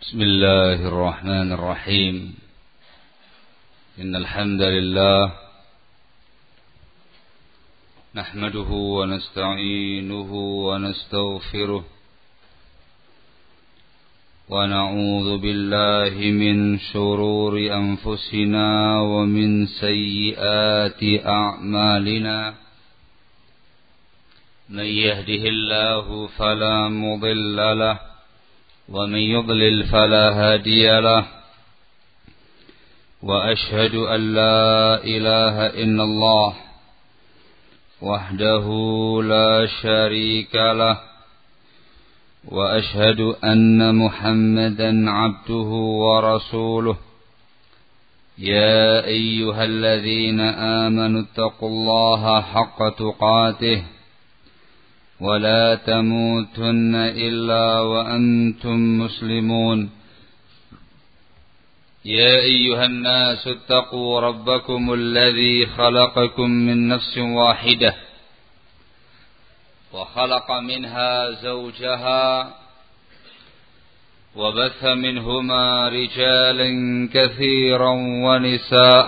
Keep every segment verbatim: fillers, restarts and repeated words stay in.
بسم الله الرحمن الرحيم إن الحمد لله نحمده ونستعينه ونستغفره ونعوذ بالله من شرور أنفسنا ومن سيئات أعمالنا من يهده الله فلا مضل له ومن يضلل فلا هادي له وأشهد أن لا إله إلا الله وحده لا شريك له وأشهد أن محمدا عبده ورسوله يا أيها الذين آمنوا اتقوا الله حق تقاته ولا تموتن إلا وأنتم مسلمون يا أيها الناس اتقوا ربكم الذي خلقكم من نفس واحدة وخلق منها زوجها وبث منهما رجالا كثيرا ونساء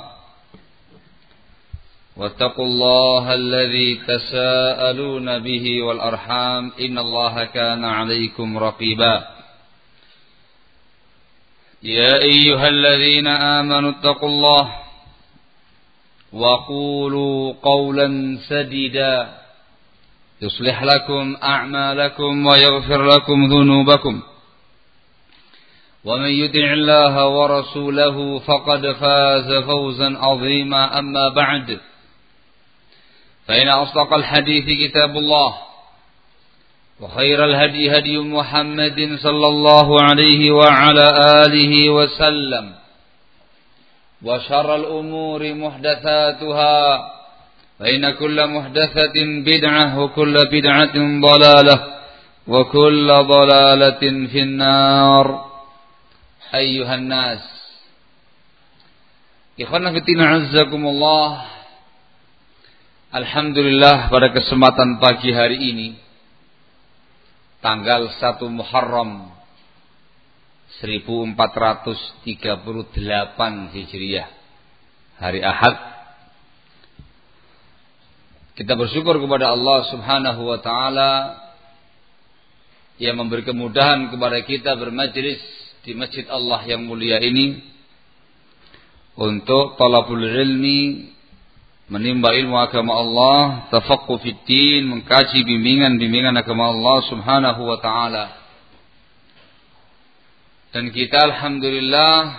واتقوا الله الذي تساءلون به والأرحام إن الله كان عليكم رقيبا يا أيها الذين آمنوا اتقوا الله وقولوا قولا سديدا يصلح لكم أعمالكم ويغفر لكم ذنوبكم ومن يطع الله ورسوله فقد فاز فوزا عظيما أما بعد فإن أصدق الحديث كتاب الله وخير الهدي هدي محمد صلى الله عليه وعلى آله وسلم وشر الأمور محدثاتها فإن كل محدثة بدعة وكل بدعة ضلالة وكل ضلالة في النار أيها الناس Ikhwan fillah azzakumullah. Alhamdulillah, pada kesempatan pagi hari ini tanggal satu Muharram seribu empat ratus tiga puluh delapan Hijriah, hari Ahad, kita bersyukur kepada Allah Subhanahu wa taala yang memberi kemudahan kepada kita bermajlis di masjid Allah yang mulia ini untuk talabul ilmi, menimba ilmu agama Allah, tafaqquh fid din, mengkaji bimbingan-bimbingan agama Allah Subhanahu wa taala. Dan kita alhamdulillah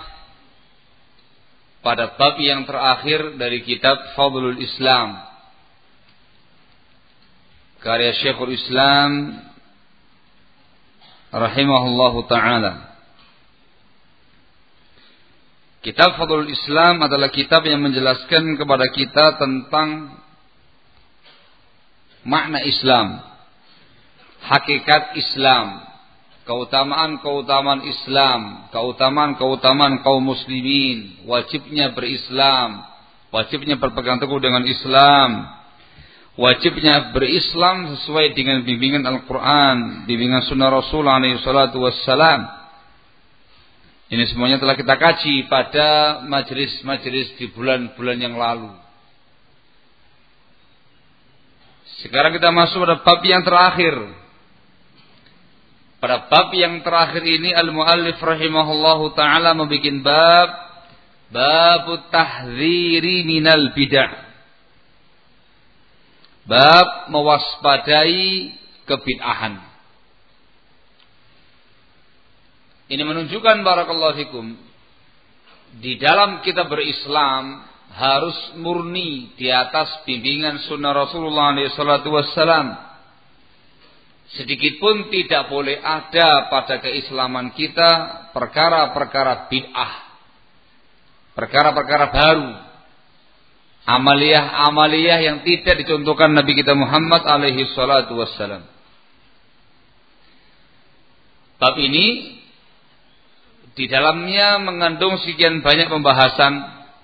pada bab yang terakhir dari kitab Fadlul Islam karya Syekhul Islam rahimahullahu taala. Kitab Fadlul Islam adalah kitab yang menjelaskan kepada kita tentang makna Islam, hakikat Islam, keutamaan-keutamaan Islam, keutamaan-keutamaan kaum muslimin, wajibnya berislam, wajibnya berpegang teguh dengan Islam, wajibnya berislam sesuai dengan bimbingan Al-Quran, bimbingan Sunnah Rasul alaihi salatu wassalam. Ini semuanya telah kita kaji pada majelis-majelis di bulan-bulan yang lalu. Sekarang kita masuk pada bab yang terakhir. Pada bab yang terakhir ini al-muallif rahimahullahu ta'ala membuat bab Bab tahdziri minal bid'ah. Bab mewaspadai kebid'ahan. Ini menunjukkan barakallahu fikum, di dalam kita berislam harus murni di atas bimbingan sunnah Rasulullah shallallahu alaihi wasallam. Sedikit pun tidak boleh ada pada keislaman kita perkara-perkara bid'ah, perkara-perkara baru, amaliyah-amaliyah yang tidak dicontohkan Nabi kita Muhammad alaihi salatu wassalam. Bab ini di dalamnya mengandung sekian banyak pembahasan.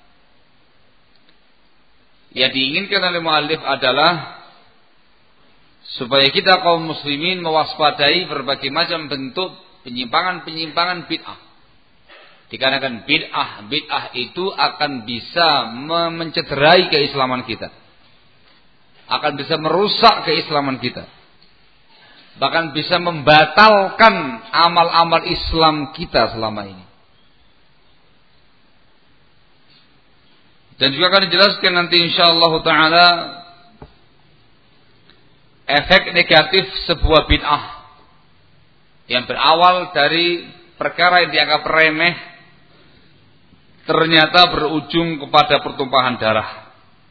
Yang diinginkan oleh muallif adalah supaya kita kaum muslimin mewaspadai berbagai macam bentuk penyimpangan-penyimpangan bid'ah. Dikarenakan bid'ah, bid'ah itu akan bisa mencederai keislaman kita. Akan bisa merusak keislaman kita. Bahkan bisa membatalkan amal-amal Islam kita selama ini. Dan juga akan dijelaskan nanti insyaallah ta'ala efek negatif sebuah bid'ah yang berawal dari perkara yang dianggap remeh ternyata berujung kepada pertumpahan darah.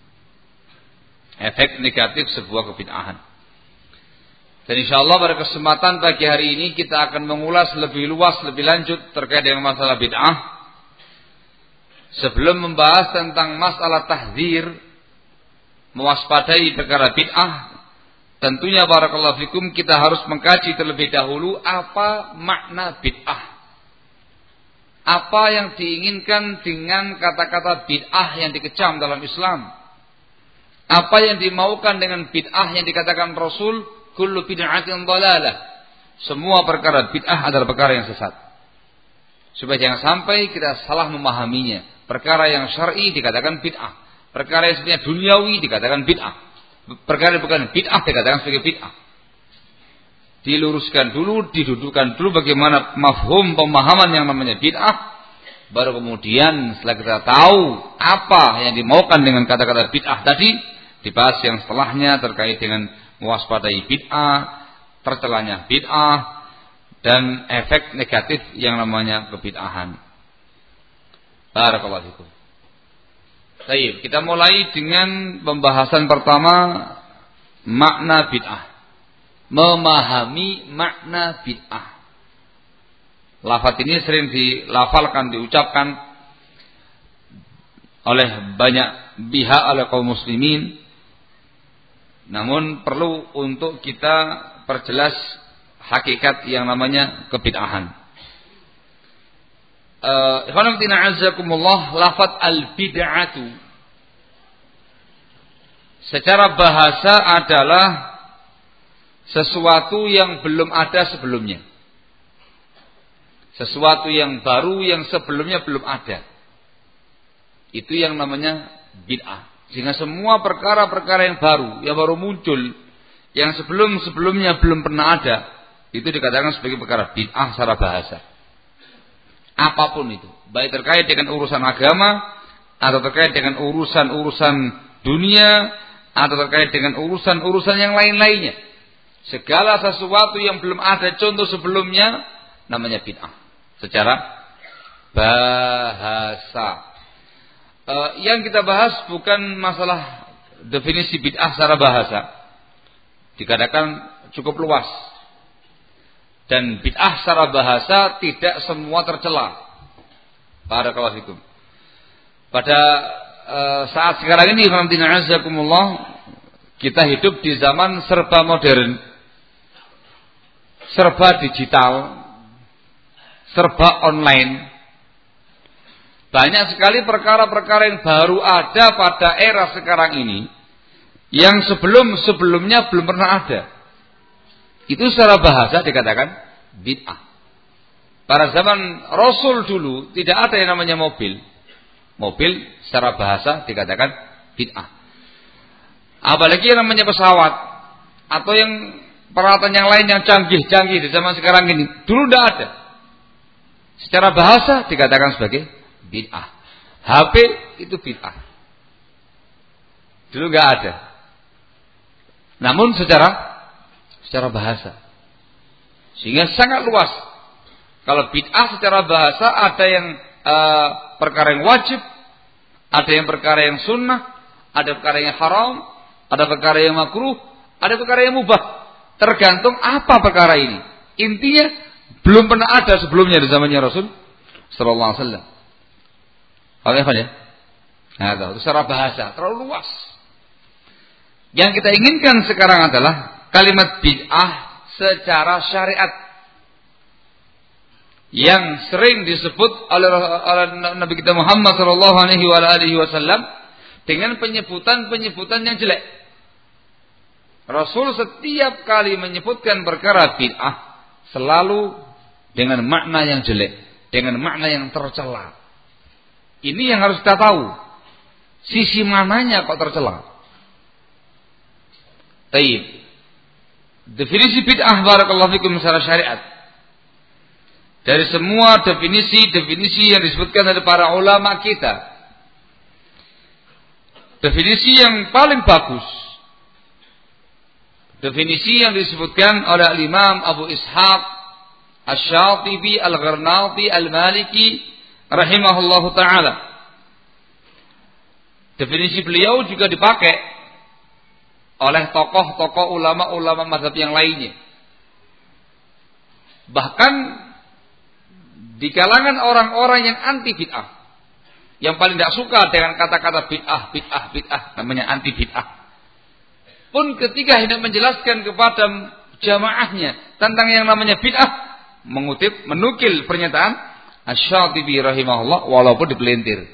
Efek negatif sebuah kebid'ahan. Dan insyaallah pada kesempatan pagi hari ini kita akan mengulas lebih luas, lebih lanjut terkait dengan masalah bid'ah. Sebelum membahas tentang masalah tahdzir, mewaspadai perkara bid'ah, tentunya barakallahu fikum kita harus mengkaji terlebih dahulu apa makna bid'ah. Apa yang diinginkan dengan kata-kata bid'ah yang dikecam dalam Islam? Apa yang dimaukan dengan bid'ah yang dikatakan Rasul? Kullu bid'atin dhalalah. Semua perkara bid'ah adalah perkara yang sesat. Supaya jangan sampai kita salah memahaminya. Perkara yang syar'i dikatakan bid'ah. Perkara yang sebenarnya duniawi dikatakan bid'ah. Perkara yang bukan bid'ah dikatakan sebagai bid'ah. Diluruskan dulu, didudukkan dulu bagaimana mafhum pemahaman yang namanya bid'ah. Baru kemudian setelah kita tahu apa yang dimaukan dengan kata-kata bid'ah tadi, dibahas yang setelahnya terkait dengan mewaspadai bid'ah, tercelanya bid'ah, dan efek negatif yang namanya kebid'ahan. Barakallahu fikum. Baik, kita mulai dengan pembahasan pertama, makna bid'ah. Memahami makna bid'ah. Lafaz ini sering dilafalkan, diucapkan oleh banyak pihak, oleh kaum muslimin. Namun perlu untuk kita perjelas hakikat yang namanya kebid'ahan. Ikhwan fillah azakumullah, lafaz al-bid'atu secara bahasa adalah sesuatu yang belum ada sebelumnya. Sesuatu yang baru yang sebelumnya belum ada. Itu yang namanya bid'ah. Sehingga semua perkara-perkara yang baru, yang baru muncul, yang sebelum-sebelumnya belum pernah ada, itu dikatakan sebagai perkara bid'ah secara bahasa. Apapun itu, baik terkait dengan urusan agama, atau terkait dengan urusan-urusan dunia, atau terkait dengan urusan-urusan yang lain-lainnya. Segala sesuatu yang belum ada contoh sebelumnya, namanya bid'ah. Secara bahasa. Uh, yang kita bahas bukan masalah definisi bid'ah secara bahasa. Dikatakan cukup luas. Dan bid'ah secara bahasa tidak semua tercela. Barakallahu fikum. Pada uh, saat sekarang ini, kita hidup di zaman serba modern, serba digital, serba online. Banyak sekali perkara-perkara yang baru ada pada era sekarang ini yang sebelum-sebelumnya belum pernah ada. Itu secara bahasa dikatakan bid'ah. Pada zaman Rasul dulu tidak ada yang namanya mobil. Mobil secara bahasa dikatakan bid'ah. Apalagi yang namanya pesawat atau yang peralatan yang lain yang canggih-canggih di zaman sekarang ini. Dulu tidak ada. Secara bahasa dikatakan sebagai bid'ah. H P itu bid'ah. Dulu nggak ada. Namun secara secara bahasa, sehingga sangat luas. Kalau bid'ah secara bahasa ada yang uh, perkara yang wajib, ada yang perkara yang sunnah, ada perkara yang haram, ada perkara yang makruh, ada perkara yang mubah. Tergantung apa perkara ini. Intinya belum pernah ada sebelumnya di zamannya Rasul sallallahu alaihi wasallam. Apa ya? Nah, itu secara bahasa terlalu luas. Yang kita inginkan sekarang adalah kalimat bid'ah secara syariat yang sering disebut oleh, oleh Nabi kita Muhammad sallallahu alaihi wasallam dengan penyebutan-penyebutan yang jelek. Rasul setiap kali menyebutkan perkara bid'ah selalu dengan makna yang jelek, dengan makna yang tercela. Ini yang harus kita tahu. Sisi mananya kok tercela. Taib. Definisi bid'ah barakallahu fikum secara syariat. Dari semua definisi-definisi yang disebutkan oleh para ulama kita, definisi yang paling bagus, definisi yang disebutkan oleh Imam Abu Ishaq Asy-Syatibi Al-Gharnati Al-Maliki rahimahullahu ta'ala. Definisi beliau juga dipakai oleh tokoh-tokoh ulama-ulama mazhab yang lainnya. Bahkan di kalangan orang-orang yang anti bid'ah, yang paling tidak suka dengan kata-kata bid'ah, bid'ah, bid'ah, namanya anti bid'ah, pun ketika hendak menjelaskan kepada jamaahnya tentang yang namanya bid'ah, mengutip, menukil pernyataan Asy-Syatibi rahimahullah walaupun dipelintir.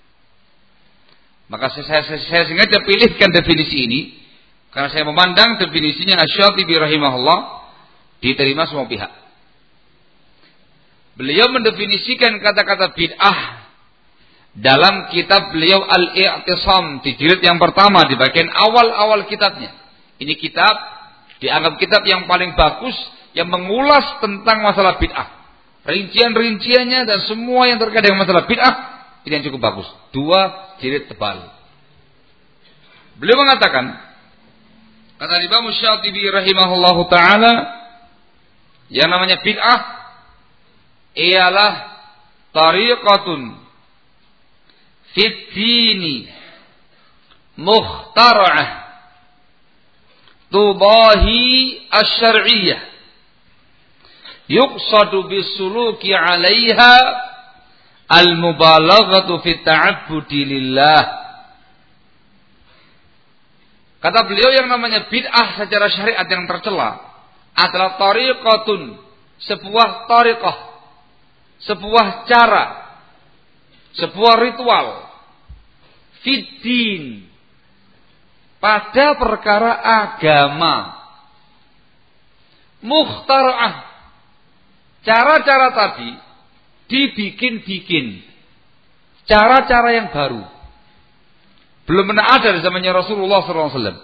Maka saya, saya, saya sengaja pilihkan definisi ini karena saya memandang definisinya Asy-Syatibi rahimahullah diterima semua pihak. Beliau mendefinisikan kata-kata bid'ah dalam kitab beliau Al-I'tisam di jilid yang pertama di bagian awal-awal kitabnya. Ini kitab dianggap kitab yang paling bagus yang mengulas tentang masalah bid'ah. Rincian-rinciannya dan semua yang terkait dengan masalah bid'ah ini yang cukup bagus. Dua jilid tebal. Beliau mengatakan, kata Imam Syatibi rahimahullahu ta'ala, yang namanya bid'ah ialah tariqatun fit dini mukhtara'ah tudahi asy-syar'iyyah yuqsadu bisuluki 'alaiha al-mubalaghatu fit ta'abbudi lillah. Kata beliau yang namanya bid'ah secara syariat yang tercela adalah tariqatun, sebuah tariqah, sebuah cara, sebuah ritual fiddin pada perkara agama, mukhtara'ah, cara-cara tadi dibikin-bikin, cara-cara yang baru, belum pernah ada di zamannya Rasulullah sallallahu alaihi wasallam.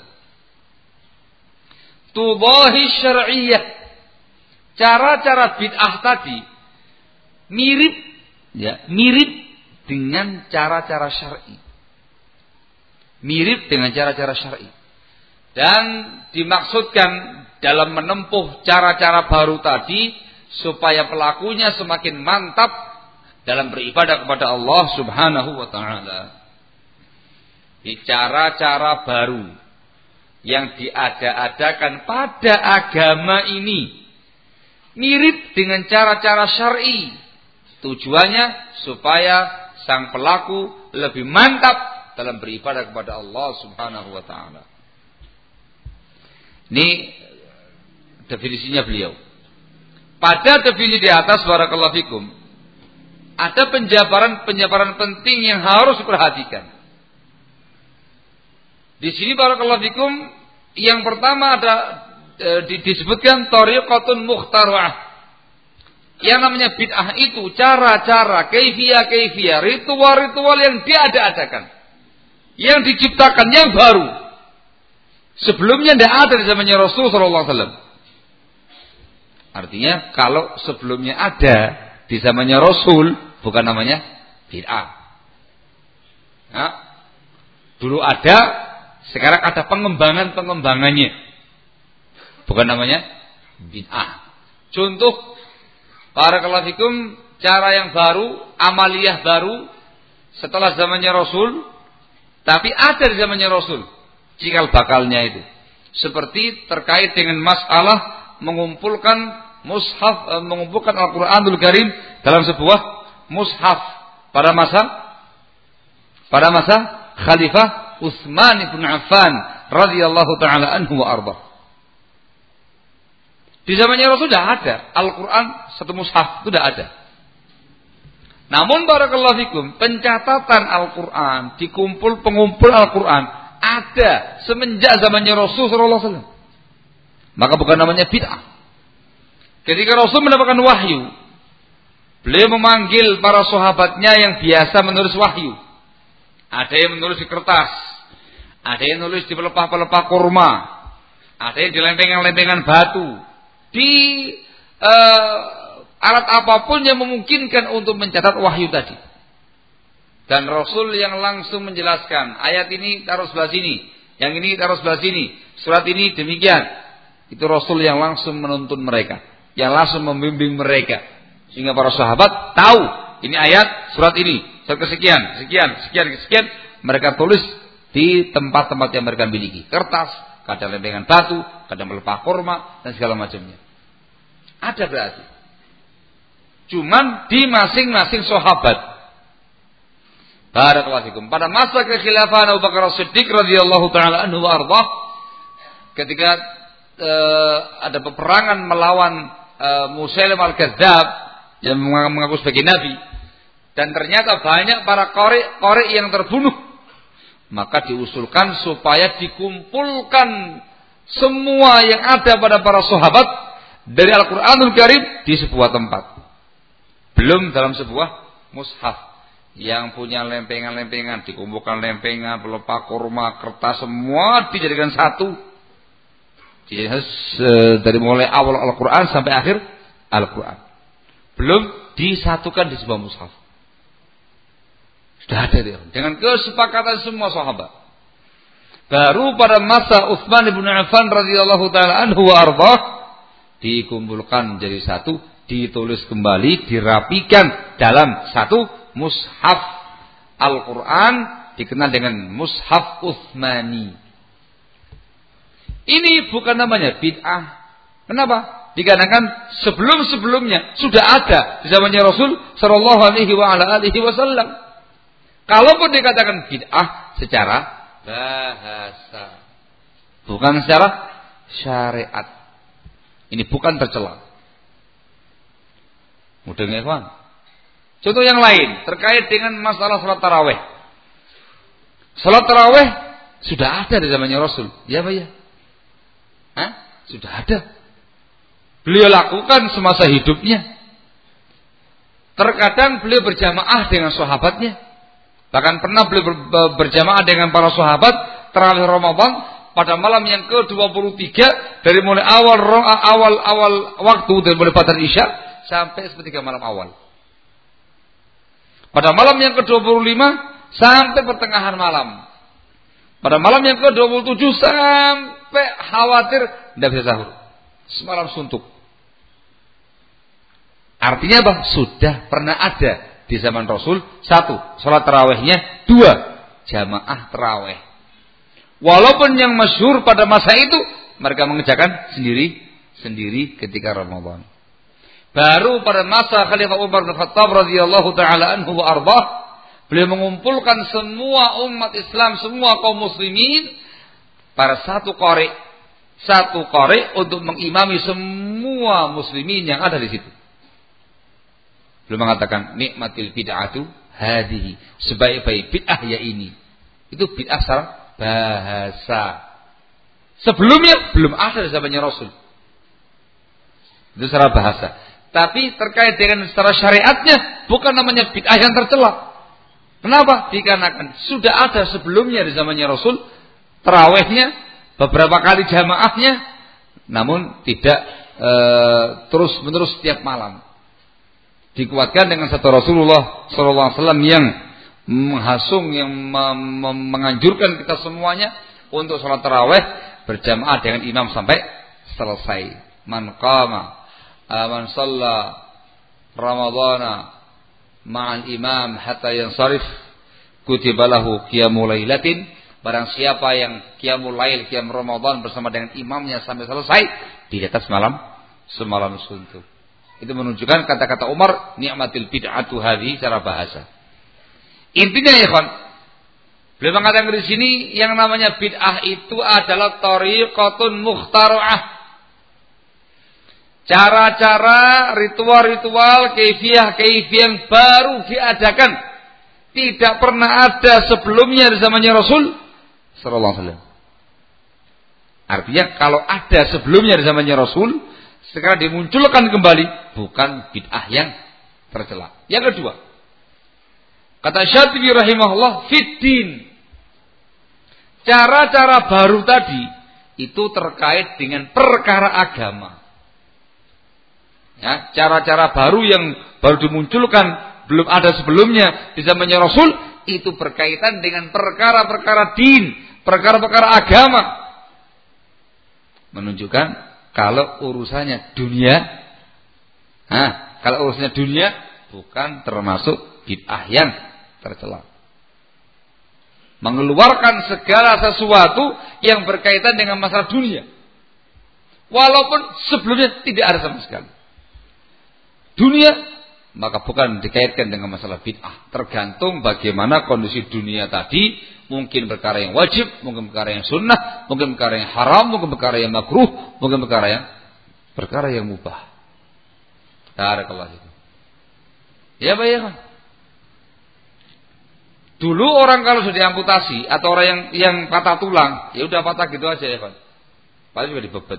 Tudahi syar'iyyah, cara-cara bid'ah tadi mirip, ya, mirip dengan cara-cara syar'i. Mirip dengan cara-cara syar'i. Dan dimaksudkan dalam menempuh cara-cara baru tadi supaya pelakunya semakin mantap dalam beribadah kepada Allah Subhanahu wa taala. Di cara-cara baru yang diada-adakan pada agama ini mirip dengan cara-cara syar'i. Tujuannya supaya sang pelaku lebih mantap dalam beribadah kepada Allah Subhanahu wa taala. Ini definisinya beliau. Pada definisi di atas barakallahu fikum ada penjabaran-penjabaran penting yang harus diperhatikan. Di sini barakallahu fikum yang pertama ada e, disebutkan tariqatun mukhtara'ah. Yang namanya bid'ah itu cara-cara, kaifiyah-kaifiyah, ritual-ritual yang diada-adakan, yang diciptakan, yang baru. Sebelumnya tidak ada di zamannya Rasul sallallahu alaihi wasallam. Artinya kalau sebelumnya ada di zamannya Rasul, bukan namanya bid'ah. Nah, dulu ada, sekarang ada pengembangan-pengembangannya, bukan namanya bid'ah. Contoh, barakallahu fikum, cara yang baru, amaliyah baru setelah zamannya Rasul, tapi ada di zamannya Rasul, cikal bakalnya itu. Seperti terkait dengan masalah mengumpulkan mushaf, mengumpulkan Al-Qur'anul Karim dalam sebuah mushaf pada masa pada masa Khalifah Utsman bin Affan radhiyallahu taala anhu wa arba. Di zamannya Rasul sudah ada Al-Quran satu mushaf, itu sudah ada. Namun barakallahu fikum, pencatatan Al-Quran, dikumpul pengumpul Al-Quran ada semenjak zamannya Rasul sallallahu alaihi wasallam. Maka bukan namanya bid'ah. Ketika Rasul mendapatkan wahyu, Beliau memanggil para sahabatnya yang biasa menulis wahyu. Ada yang menulis di kertas, ada yang menulis di pelepah-pelepah kurma, ada yang di lempengan-lempengan batu, di uh, alat apapun yang memungkinkan untuk mencatat wahyu tadi. Dan Rasul yang langsung menjelaskan, ayat ini taruh sebelah sini, yang ini taruh sebelah sini, surat ini demikian. Itu Rasul yang langsung menuntun mereka, yang langsung membimbing mereka. Sehingga para sahabat tahu, ini ayat, surat ini, surat kesekian, sekian, sekian, sekian. Mereka tulis di tempat-tempat yang mereka miliki. Kertas, kadang lempengan batu, kadang melepah kurma, dan segala macamnya. Ada berarti. Cuman di masing-masing sahabat. Barakallahu fikum. Pada masa kekhilafan Abu Bakar As-Siddiq radhiyallahu taala anhu wa ardhah, ketika uh, ada peperangan melawan uh, Musailim al-Kadzdzab yang mengaku sebagai nabi, dan ternyata banyak para qari-qari yang terbunuh, maka diusulkan supaya dikumpulkan semua yang ada pada para sahabat dari Al-Qur'anul Karim di sebuah tempat. Belum dalam sebuah mushaf. Yang punya lempengan-lempengan dikumpulkan, lempengan, pelepah kurma, kertas, semua dijadikan satu. Dari mulai awal Al-Qur'an sampai akhir Al-Qur'an. Belum disatukan di sebuah mushaf. Sudah ada dia. Dengan kesepakatan semua sahabat. Baru pada masa Utsman bin Affan radhiyallahu taala anhu wa ardhah dikumpulkan jadi satu, ditulis kembali, dirapikan dalam satu mushaf Al-Qur'an, dikenal dengan mushaf Utsmani. Ini bukan namanya bid'ah. Kenapa? Dikarenakan sebelum-sebelumnya sudah ada di zamannya Rasul sallallahu alaihi wa ala alihi wasallam. Kalaupun dikatakan bid'ah secara bahasa, bukan secara syariat. Ini bukan tercela. Mudah nggak, kawan? Contoh yang lain terkait dengan masalah salat tarawih. Salat tarawih sudah ada di zamannya Rasul, ya Pak ya? Hah? Sudah ada. Beliau lakukan semasa hidupnya. Terkadang beliau berjamaah dengan sahabatnya. Bahkan pernah beliau berjamaah dengan para sahabat tarawih Ramadan pada malam yang ke dua puluh tiga dari mulai awal awal awal waktu dari mulai pada Isya sampai sepertiga malam awal. Pada malam yang ke dua puluh lima sampai pertengahan malam. Pada malam yang ke dua puluh tujuh sampai khawatir tidak bisa sahur. Semalam suntuk. Artinya apa? Sudah pernah ada di zaman Rasul. Satu, sholat tarawihnya. Dua, jamaah tarawih. Walaupun yang masyhur pada masa itu mereka mengerjakan sendiri-sendiri ketika Ramadan. Baru pada masa Khalifah Umar bin Khattab radhiyallahu taala anhu wa ardhah, beliau mengumpulkan semua umat Islam, semua kaum muslimin pada satu qari, satu qari untuk mengimami semua muslimin yang ada di situ. Beliau mengatakan nikmatil bid'atu hadhihi, sebaik-baik bid'ah ya ini. Itu bid'ah secara bahasa. Sebelumnya belum ada di zamannya Rasul. Itu secara bahasa. Tapi terkait dengan secara syariatnya bukan namanya bid'ah yang tercela. Kenapa? Dikarenakan sudah ada sebelumnya di zamannya Rasul tarawihnya, beberapa kali jamaahnya, namun tidak e, terus-menerus setiap malam. Dikuatkan dengan satu Rasulullah sallallahu alaihi wasallam yang menghasung, yang menganjurkan kita semuanya untuk sholat tarawih berjamaah dengan imam sampai selesai. Man qama man shalla ramadhana ma'al imam hatta yansarif kutiba lahu qiyamul lailatin. Barang siapa yang qiyamul lail, qiyam Ramadan bersama dengan imamnya sampai selesai, di atas malam semalam suntuk. Itu menunjukkan kata-kata Umar, ni'matil bid'atu hadhi secara bahasa. Intinya ya kawan, beliau mengatakan di sini yang namanya bid'ah itu adalah tariqatun mukhtara'ah. Cara-cara, ritual-ritual, kaifiyah-kaifiyah yang baru diadakan, tidak pernah ada sebelumnya di zamannya Rasul sallallahu alaihi wasallam. Artinya kalau ada sebelumnya di zamannya Rasul, sekarang dimunculkan kembali, bukan bid'ah yang tercela. Yang kedua, kata Syatibi rahimahullah, fiddin. Cara-cara baru tadi itu terkait dengan perkara agama. Ya, cara-cara baru yang baru dimunculkan, belum ada sebelumnya di zamannya Rasul, itu berkaitan dengan perkara-perkara din, perkara-perkara agama. Menunjukkan kalau urusannya dunia, nah, kalau urusannya dunia bukan termasuk bid'ah yang tercela. Mengeluarkan segala sesuatu yang berkaitan dengan masalah dunia, walaupun sebelumnya tidak ada sama sekali. Dunia, maka bukan dikaitkan dengan masalah bid'ah. Tergantung bagaimana kondisi dunia tadi. Mungkin perkara yang wajib, mungkin perkara yang sunnah, mungkin perkara yang haram, mungkin perkara yang makruh, mungkin perkara yang perkara yang mubah. Barakallahu fikum. Ya bayangkan. Dulu orang kalau sudah diamputasi atau orang yang yang patah tulang, ya udah patah gitu aja ya kan. Paling juga dibebet.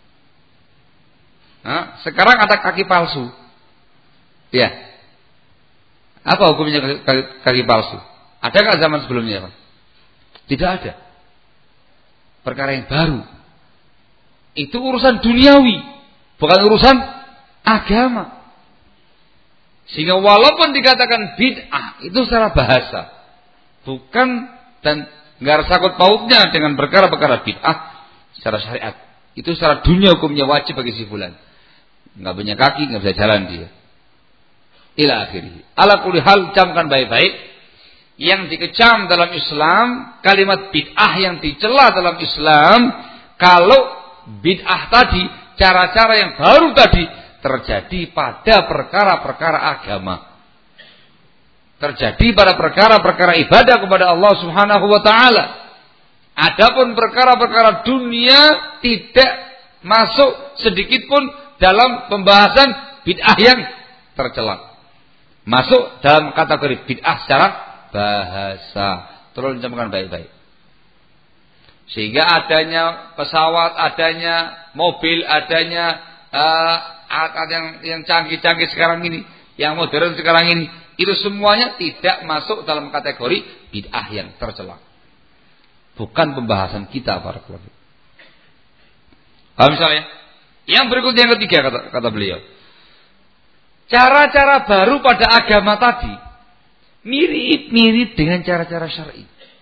Nah, sekarang ada kaki palsu. Ya. Apa hukumnya kaki, kaki palsu? Ada nggak zaman sebelumnya, Pak? Tidak ada. Perkara yang baru. Itu urusan duniawi, bukan urusan agama. Sehingga walaupun dikatakan bid'ah itu secara bahasa, bukan dan nggak ada sangkut pautnya dengan perkara-perkara bid'ah secara syariat. Itu secara dunia hukumnya wajib bagi si fulan. Nggak punya kaki, nggak bisa jalan dia. Ila akhirih. Ala kulli hal, camkan baik-baik. Yang dikecam dalam Islam, kalimat bid'ah yang dicela dalam Islam, kalau bid'ah tadi, cara-cara yang baru tadi terjadi pada perkara-perkara agama. Terjadi pada perkara-perkara ibadah kepada Allah Subhanahu wa taala. Adapun perkara-perkara dunia tidak masuk sedikit pun dalam pembahasan bid'ah yang tercela. Masuk dalam kategori bid'ah secara bahasa. Tolong camkan baik-baik. Sehingga adanya pesawat, adanya mobil, adanya uh, alat yang yang canggih-canggih sekarang ini, yang modern sekarang ini, itu semuanya tidak masuk dalam kategori bid'ah yang tercela. Bukan pembahasan kita para ulama. Paham misalnya? Yang berikutnya yang ketiga kata, kata beliau. Cara-cara baru pada agama tadi mirip-mirip dengan cara-cara syar'i.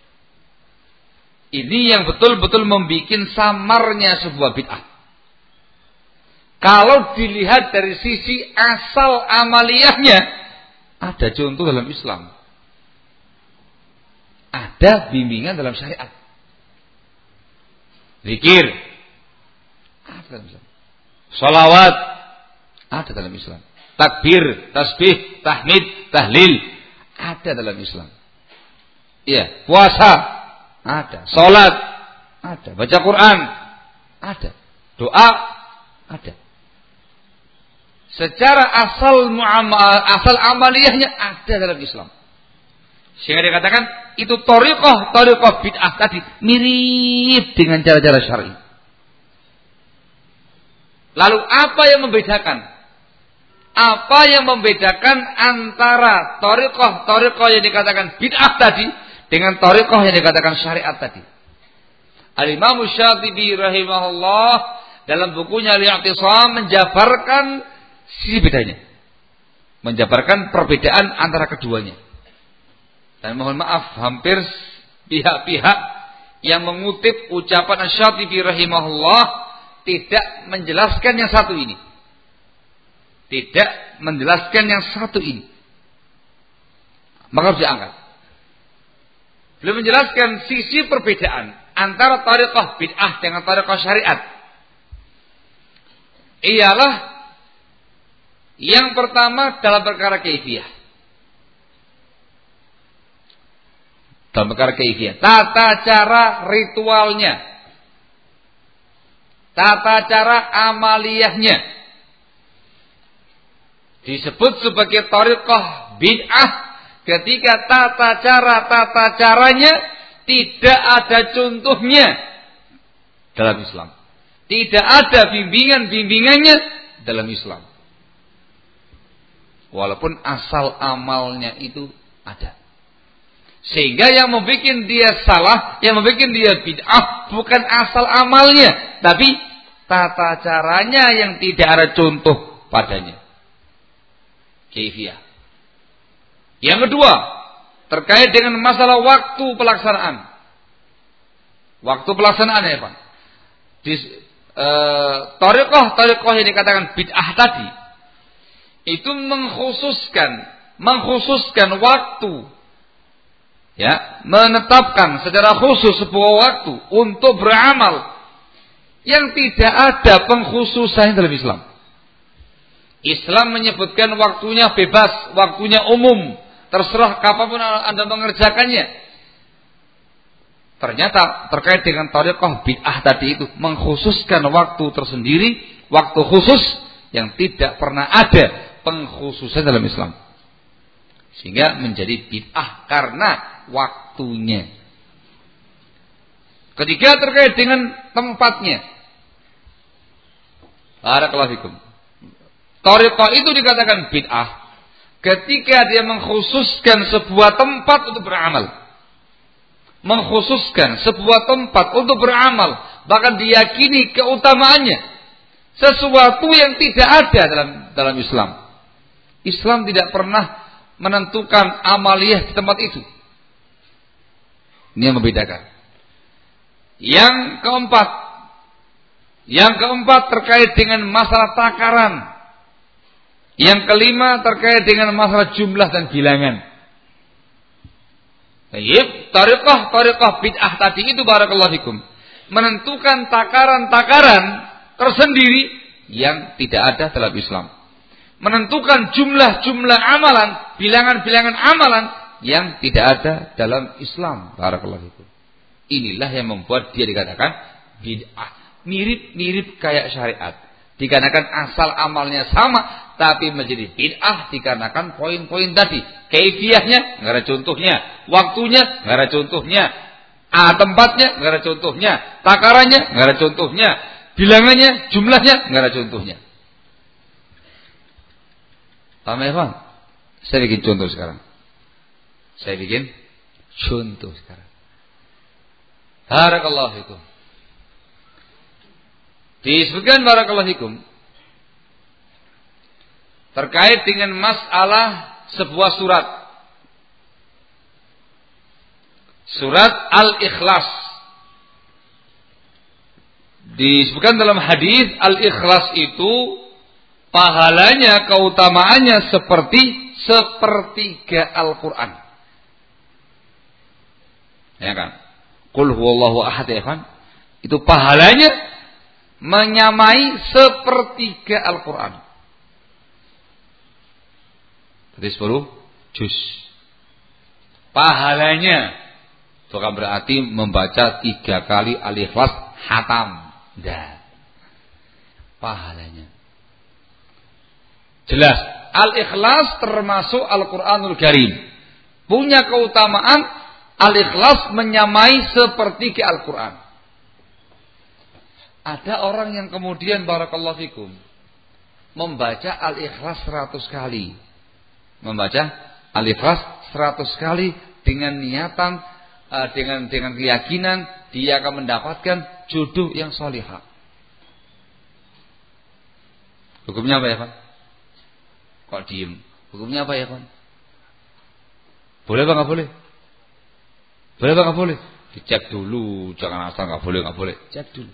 Ini yang betul-betul membuat samarnya sebuah bid'ah. Kalau dilihat dari sisi asal amaliyahnya, ada contoh dalam Islam. Ada bimbingan dalam syariat. Zikir ada dalam Islam. Salawat ada dalam Islam. Takbir, tasbih, tahmid, tahlil ada dalam Islam. Iya, puasa ada, salat ada, baca Quran ada, doa ada. Secara asal muamalah, asal amaliyahnya ada dalam Islam. Sehingga dikatakan itu thariqah, thariqah bid'ah tadi mirip dengan cara-cara syar'i. Lalu apa yang membedakan? Apa yang membedakan antara thariqah, thariqah yang dikatakan bid'ah tadi dengan thariqah yang dikatakan syariat tadi? Al-Imam Syatibi rahimahullah dalam bukunya Al-I'tisam menjabarkan sisi bedanya. Menjabarkan perbedaan antara keduanya. Dan mohon maaf, hampir pihak-pihak yang mengutip ucapan Syatibi rahimahullah tidak menjelaskan yang satu ini. Tidak menjelaskan yang satu ini. Maka harus diangkat. Beliau menjelaskan sisi perbedaan antara thariqah bid'ah dengan thariqah syariat. Ialah yang pertama dalam perkara kaifiyah. Dalam perkara kaifiyah, tata cara ritualnya, tata cara amaliyahnya disebut sebagai thariqah bid'ah ketika tata cara tata caranya tidak ada contohnya dalam Islam, tidak ada bimbingan-bimbingannya dalam Islam. Walaupun asal amalnya itu ada. Sehingga yang membuat dia salah, yang membuat dia bid'ah bukan asal amalnya, tapi tata caranya yang tidak ada contoh padanya. Kaifiyah. Yang kedua, terkait dengan masalah waktu pelaksanaan. Waktu pelaksanaan ya Pak. Di e, thariqah-thariqah yang dikatakan bid'ah tadi itu mengkhususkan mengkhususkan waktu, ya, menetapkan secara khusus sebuah waktu untuk beramal yang tidak ada pengkhususan dalam Islam. Islam menyebutkan waktunya bebas, waktunya umum, terserah kapanpun Anda mengerjakannya. Ternyata terkait dengan thariqah bid'ah tadi itu mengkhususkan waktu tersendiri, waktu khusus yang tidak pernah ada pengkhususan dalam Islam. Sehingga menjadi bid'ah karena waktunya. Ketiga, terkait dengan tempatnya. Barakallahu fikum. Thariqah itu dikatakan bid'ah ketika dia mengkhususkan sebuah tempat untuk beramal. Mengkhususkan sebuah tempat untuk beramal, bahkan diyakini keutamaannya, sesuatu yang tidak ada dalam dalam Islam. Islam tidak pernah menentukan amaliyah di tempat itu. Ini yang membedakan. Yang keempat, yang keempat terkait dengan masalah takaran. Yang kelima terkait dengan masalah jumlah dan bilangan. Baik, thariqah thariqah bid'ah tadi itu barakallahu fikum menentukan takaran-takaran tersendiri yang tidak ada dalam Islam. Menentukan jumlah-jumlah amalan, bilangan-bilangan amalan yang tidak ada dalam Islam. Barakallahu fikum. Inilah yang membuat dia dikatakan bid'ah. Mirip-mirip kayak syariat. Dikarenakan asal amalnya sama, tapi menjadi bid'ah dikarenakan poin-poin tadi. Kaifiyahnya enggak ada contohnya, waktunya enggak ada contohnya, ah, tempatnya enggak ada contohnya, takarannya enggak ada contohnya, bilangannya, jumlahnya enggak ada contohnya. Paham ya, Pak? Saya bikin contoh sekarang. Saya bikin contoh sekarang. Barakallahu fikum. Disebutkan barakallahu fikum terkait dengan masalah sebuah surat. Surat Al-Ikhlas. Disebutkan dalam hadis Al-Ikhlas itu pahalanya, keutamaannya seperti sepertiga Al-Quran. Ya kan? Qul huwallahu ahad ya kan? Itu pahalanya menyamai sepertiga Al-Quran. Berarti sepuluh juz. Pahalanya bukan berarti membaca tiga kali Al-Ikhlas hatam. Tidak. Pahalanya jelas. Al-Ikhlas termasuk Al-Quranul Karim. Punya keutamaan Al-Ikhlas menyamai sepertiga Al-Quran. Ada orang yang kemudian barakallahu fikum membaca Al-Ikhlas seratus kali. Membaca Al-Ikhlas seratus kali dengan niatan, uh, dengan dengan keyakinan dia akan mendapatkan jodoh yang salihah. Hukumnya apa ya, Pak? Kok diem? Hukumnya apa ya, Pak? Boleh apa enggak boleh? Boleh apa enggak boleh? Dicek dulu, jangan asal enggak boleh, enggak boleh. Cek dulu.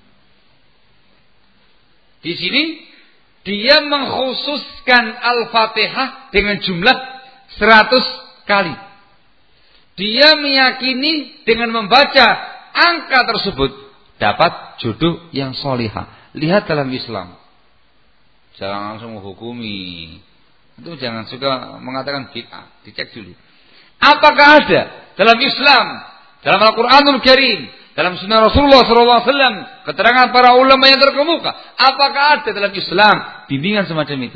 Di sini dia mengkhususkan Al-Fatihah dengan jumlah seratus kali. Dia meyakini dengan membaca angka tersebut dapat jodoh yang solihah. Lihat dalam Islam. Jangan langsung menghukumi. Itu jangan suka mengatakan bid'ah. Dicek dulu. Apakah ada dalam Islam, dalam Al-Quranul Karim, dalam sunnah Rasulullah shallallahu alaihi wasallam, keterangan para ulama yang terkemuka, apakah ada dalam Islam bimbingan semacam itu?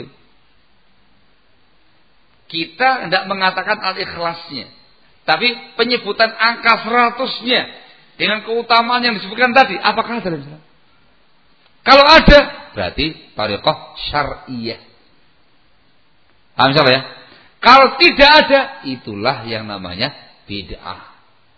Kita tidak mengatakan al-ikhlasnya, tapi penyebutan angka seratusnya dengan keutamaan yang disebutkan tadi, apakah ada dalam Islam? Kalau ada, berarti thariqah syar'iyah. Paham salah ya? Kalau tidak ada, itulah yang namanya bid'ah.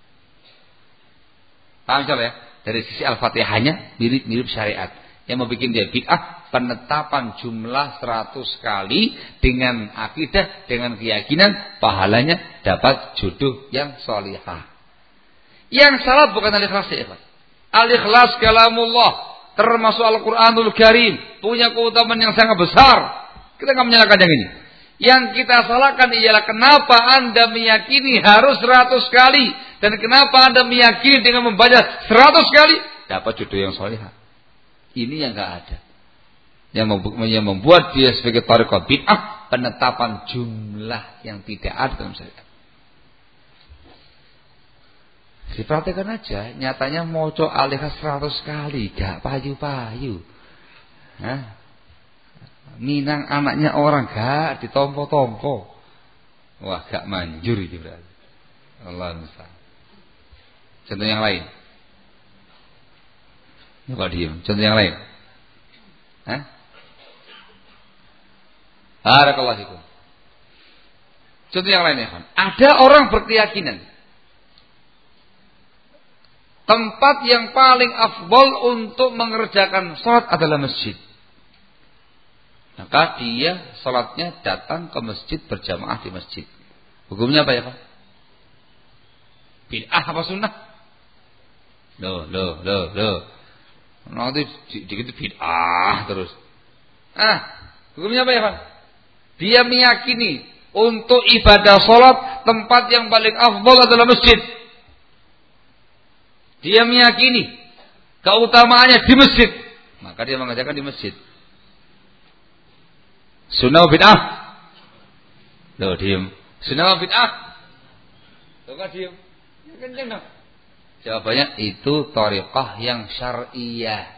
Paham salah ya? Dari sisi Al-Fatihahnya mirip-mirip syariat. Yang membuat dia bid'ah, penetapan jumlah seratus kali dengan akidah, dengan keyakinan pahalanya dapat jodoh yang solihah. Yang salah bukan al-ikhlas ya, Pak. Al-ikhlas kalamullah, termasuk Al-Qur'anul Karim, punya keutamaan yang sangat besar. Kita enggak menyalahkan yang ini. Yang kita salahkan ialah kenapa Anda meyakini harus seratus kali, dan kenapa Anda meyakini dengan membaca seratus kali dapat jodoh yang solihah. Ini yang enggak ada. Yang membuat dia sebagai thariqah bid'ah, penetapan jumlah yang tidak ada dalam syariat. Diperhatikan aja, nyatanya moco alihah seratus kali, gak payu-payu. Hah? Minang anaknya orang gak ditompo-tompo. Wah, gak manjur itu berarti. Allah musta'an. Contoh yang lain. Coba diem. Contoh yang lain. Hah? Barakallahu fikum. Contoh yang lain ya, kan. Ada orang berkeyakinan tempat yang paling afdol untuk mengerjakan sholat adalah masjid. Maka dia sholatnya datang ke masjid, berjamaah di masjid. Hukumnya apa ya Pak? Bid'ah apa sunnah? Loh, loh, loh, loh. Nanti dikit bid'ah terus. Ah, hukumnya apa ya Pak? Dia meyakini untuk ibadah sholat tempat yang paling afdol adalah masjid. Dia meyakini keutamaannya di masjid, maka dia mengerjakan di masjid. Sunnah bid'ah? Loh, diem. Sunnah bid'ah? Loh, kan diem. Ya, kenceng dong. Jawabannya itu thariqah yang syar'iyah.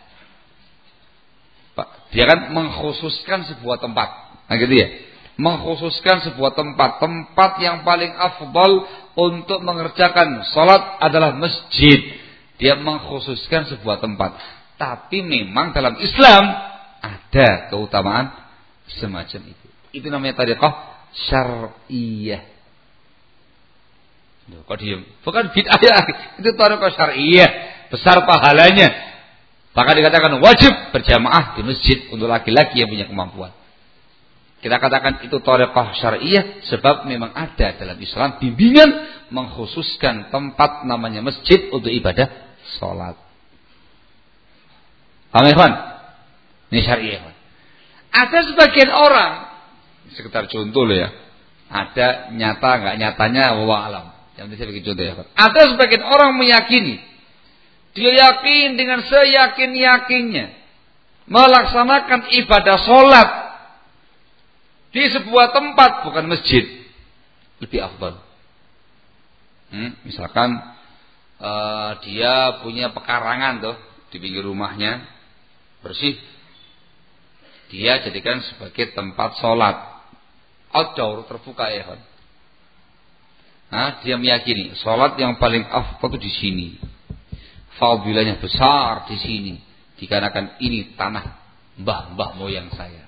Pak, dia kan mengkhususkan sebuah tempat. Nah gitu ya. Mengkhususkan sebuah tempat, tempat yang paling afdal untuk mengerjakan salat adalah masjid. Dia mengkhususkan sebuah tempat. Tapi memang dalam Islam ada keutamaan semacam itu. Itu namanya thariqah syar'iyah. Loh, kok diem? Bukan bid'ah ya. Itu thariqah syar'iyah. Besar pahalanya. Bahkan dikatakan wajib berjamaah di masjid untuk laki-laki yang punya kemampuan. Kita katakan itu thariqah syar'iyah sebab memang ada dalam Islam bimbingan mengkhususkan tempat namanya masjid untuk ibadah salat. Paham ya, Ikhwan? Ini syar'iyah. Ada sebagian orang, sekitar contoh loh ya. Ada nyata enggak nyatanya wallahu alam. Yang bisa bikin contoh ya, Pak. Ada sebagian orang meyakini, dia yakin dengan seyakin-yakinnya melaksanakan ibadah salat di sebuah tempat bukan masjid lebih afdal. Hmm, misalkan uh, dia punya pekarangan tuh di pinggir rumahnya bersih, dia jadikan sebagai tempat sholat outdoor terbuka ya kan. Nah, dia meyakini sholat yang paling afdal itu di sini, fadilahnya besar di sini, dikarenakan ini tanah mbah-mbah moyang saya.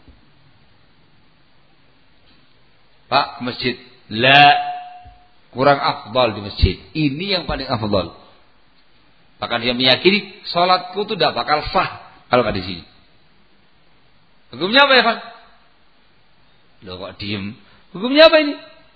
Pak, masjid la, kurang afdal di masjid. Ini yang paling afdal. Bahkan dia meyakini sholatku itu tidak bakal sah kalau nggak di sini. Hukumnya apa ya Pak? Loh kok diem? Hukumnya apa ini?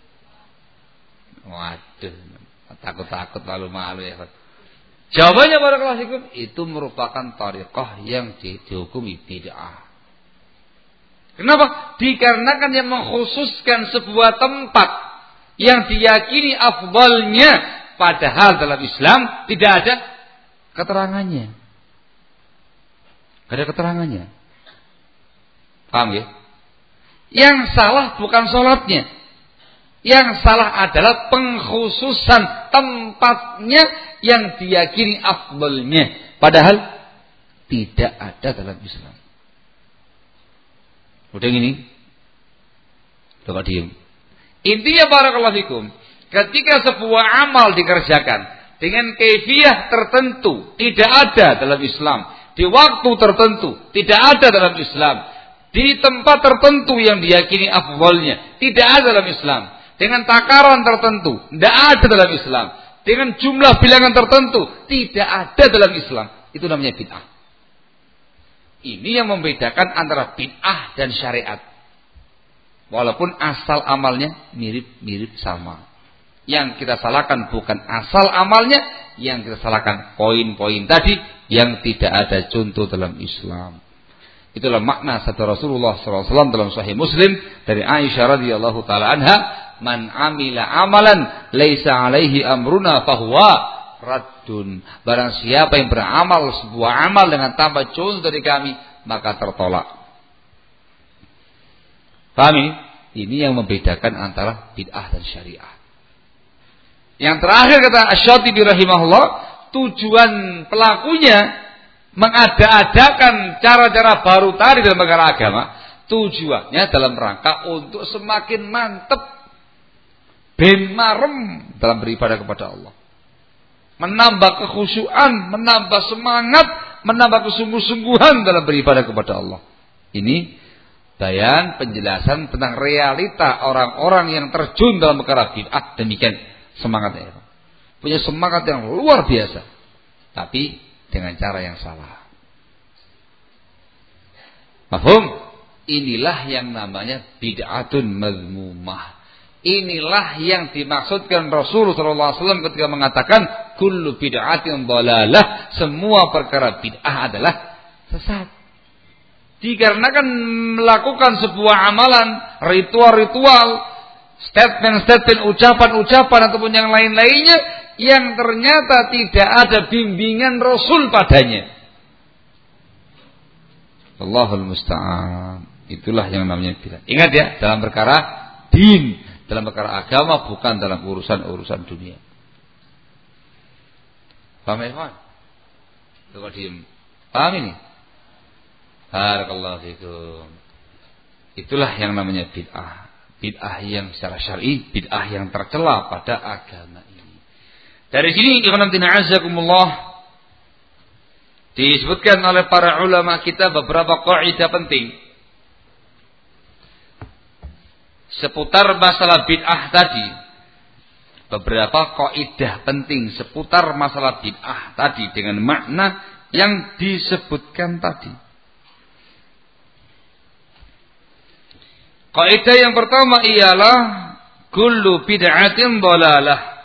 Waduh, takut-takut malu-malu ya Pak. Jawabannya para klasikum itu merupakan thariqah yang dihukumi bid'ah. Kenapa? Dikarenakan yang mengkhususkan sebuah tempat yang diyakini afdalnya, padahal dalam Islam tidak ada keterangannya. Tidak ada keterangannya. Paham ya? Yang salah bukan sholatnya. Yang salah adalah pengkhususan tempatnya yang diyakini afdalnya, padahal tidak ada dalam Islam. Udah gini, coba diem. Intinya barakallahu fikum, ketika sebuah amal dikerjakan dengan kaifiyah tertentu tidak ada dalam Islam, di waktu tertentu tidak ada dalam Islam, di tempat tertentu yang diyakini afdhalnya, tidak ada dalam Islam. Dengan takaran tertentu, tidak ada dalam Islam. Dengan jumlah bilangan tertentu, tidak ada dalam Islam. Itu namanya bid'ah. Ini yang membedakan antara bid'ah dan syariat. Walaupun asal amalnya mirip-mirip sama. Yang kita salahkan bukan asal amalnya, yang kita salahkan poin-poin tadi yang tidak ada contoh dalam Islam. Itulah makna sabda Rasulullah shallallahu alaihi wasallam dalam Sahih Muslim dari Aisyah radhiyallahu taala anha, "Man amila amalan laisa alaihi amruna fahuwa raddun." Barang siapa yang beramal sebuah amal dengan tanpa contoh dari kami, maka tertolak. Pahami? Ini yang membedakan antara bid'ah dan syariah. Yang terakhir kata Asy-Syatibi rahimahullah, tujuan pelakunya mengada-adakan cara-cara baru tadi dalam perkara agama, tujuannya dalam rangka untuk semakin mantep, ben marem dalam beribadah kepada Allah, menambah kekhusyuan, menambah semangat, menambah kesungguh-sungguhan dalam beribadah kepada Allah. Ini bayan penjelasan tentang realita orang-orang yang terjun dalam perkara bid'ah. Demikian semangatnya, punya semangat yang luar biasa, tapi dengan cara yang salah. Paham? Inilah yang namanya bid'atun mazmumah. Inilah yang dimaksudkan Rasulullah shallallahu alaihi wasallam ketika mengatakan kullu bid'atin dhalalah, semua perkara bid'ah adalah sesat. Dikarenakan melakukan sebuah amalan, ritual-ritual, statement-statement, ucapan-ucapan ataupun yang lain-lainnya yang ternyata tidak ada bimbingan Rasul padanya. Allahul musta'an. Itulah yang namanya bid'ah. Ingat ya, dalam perkara din, dalam perkara agama, bukan dalam urusan-urusan dunia. Paham ya, Pak? Coba diem. Paham ini? Barakallahu fikum. Itulah yang namanya bid'ah. Bid'ah yang secara syar'i, bid'ah yang tercela pada agama ini. Dari sini ikhwan azakumullah disebutkan oleh para ulama kita beberapa kaidah penting seputar masalah bid'ah tadi. Beberapa kaidah penting seputar masalah bid'ah tadi dengan makna yang disebutkan tadi. Kaidah yang pertama ialah kullu bid'atin dhalalah.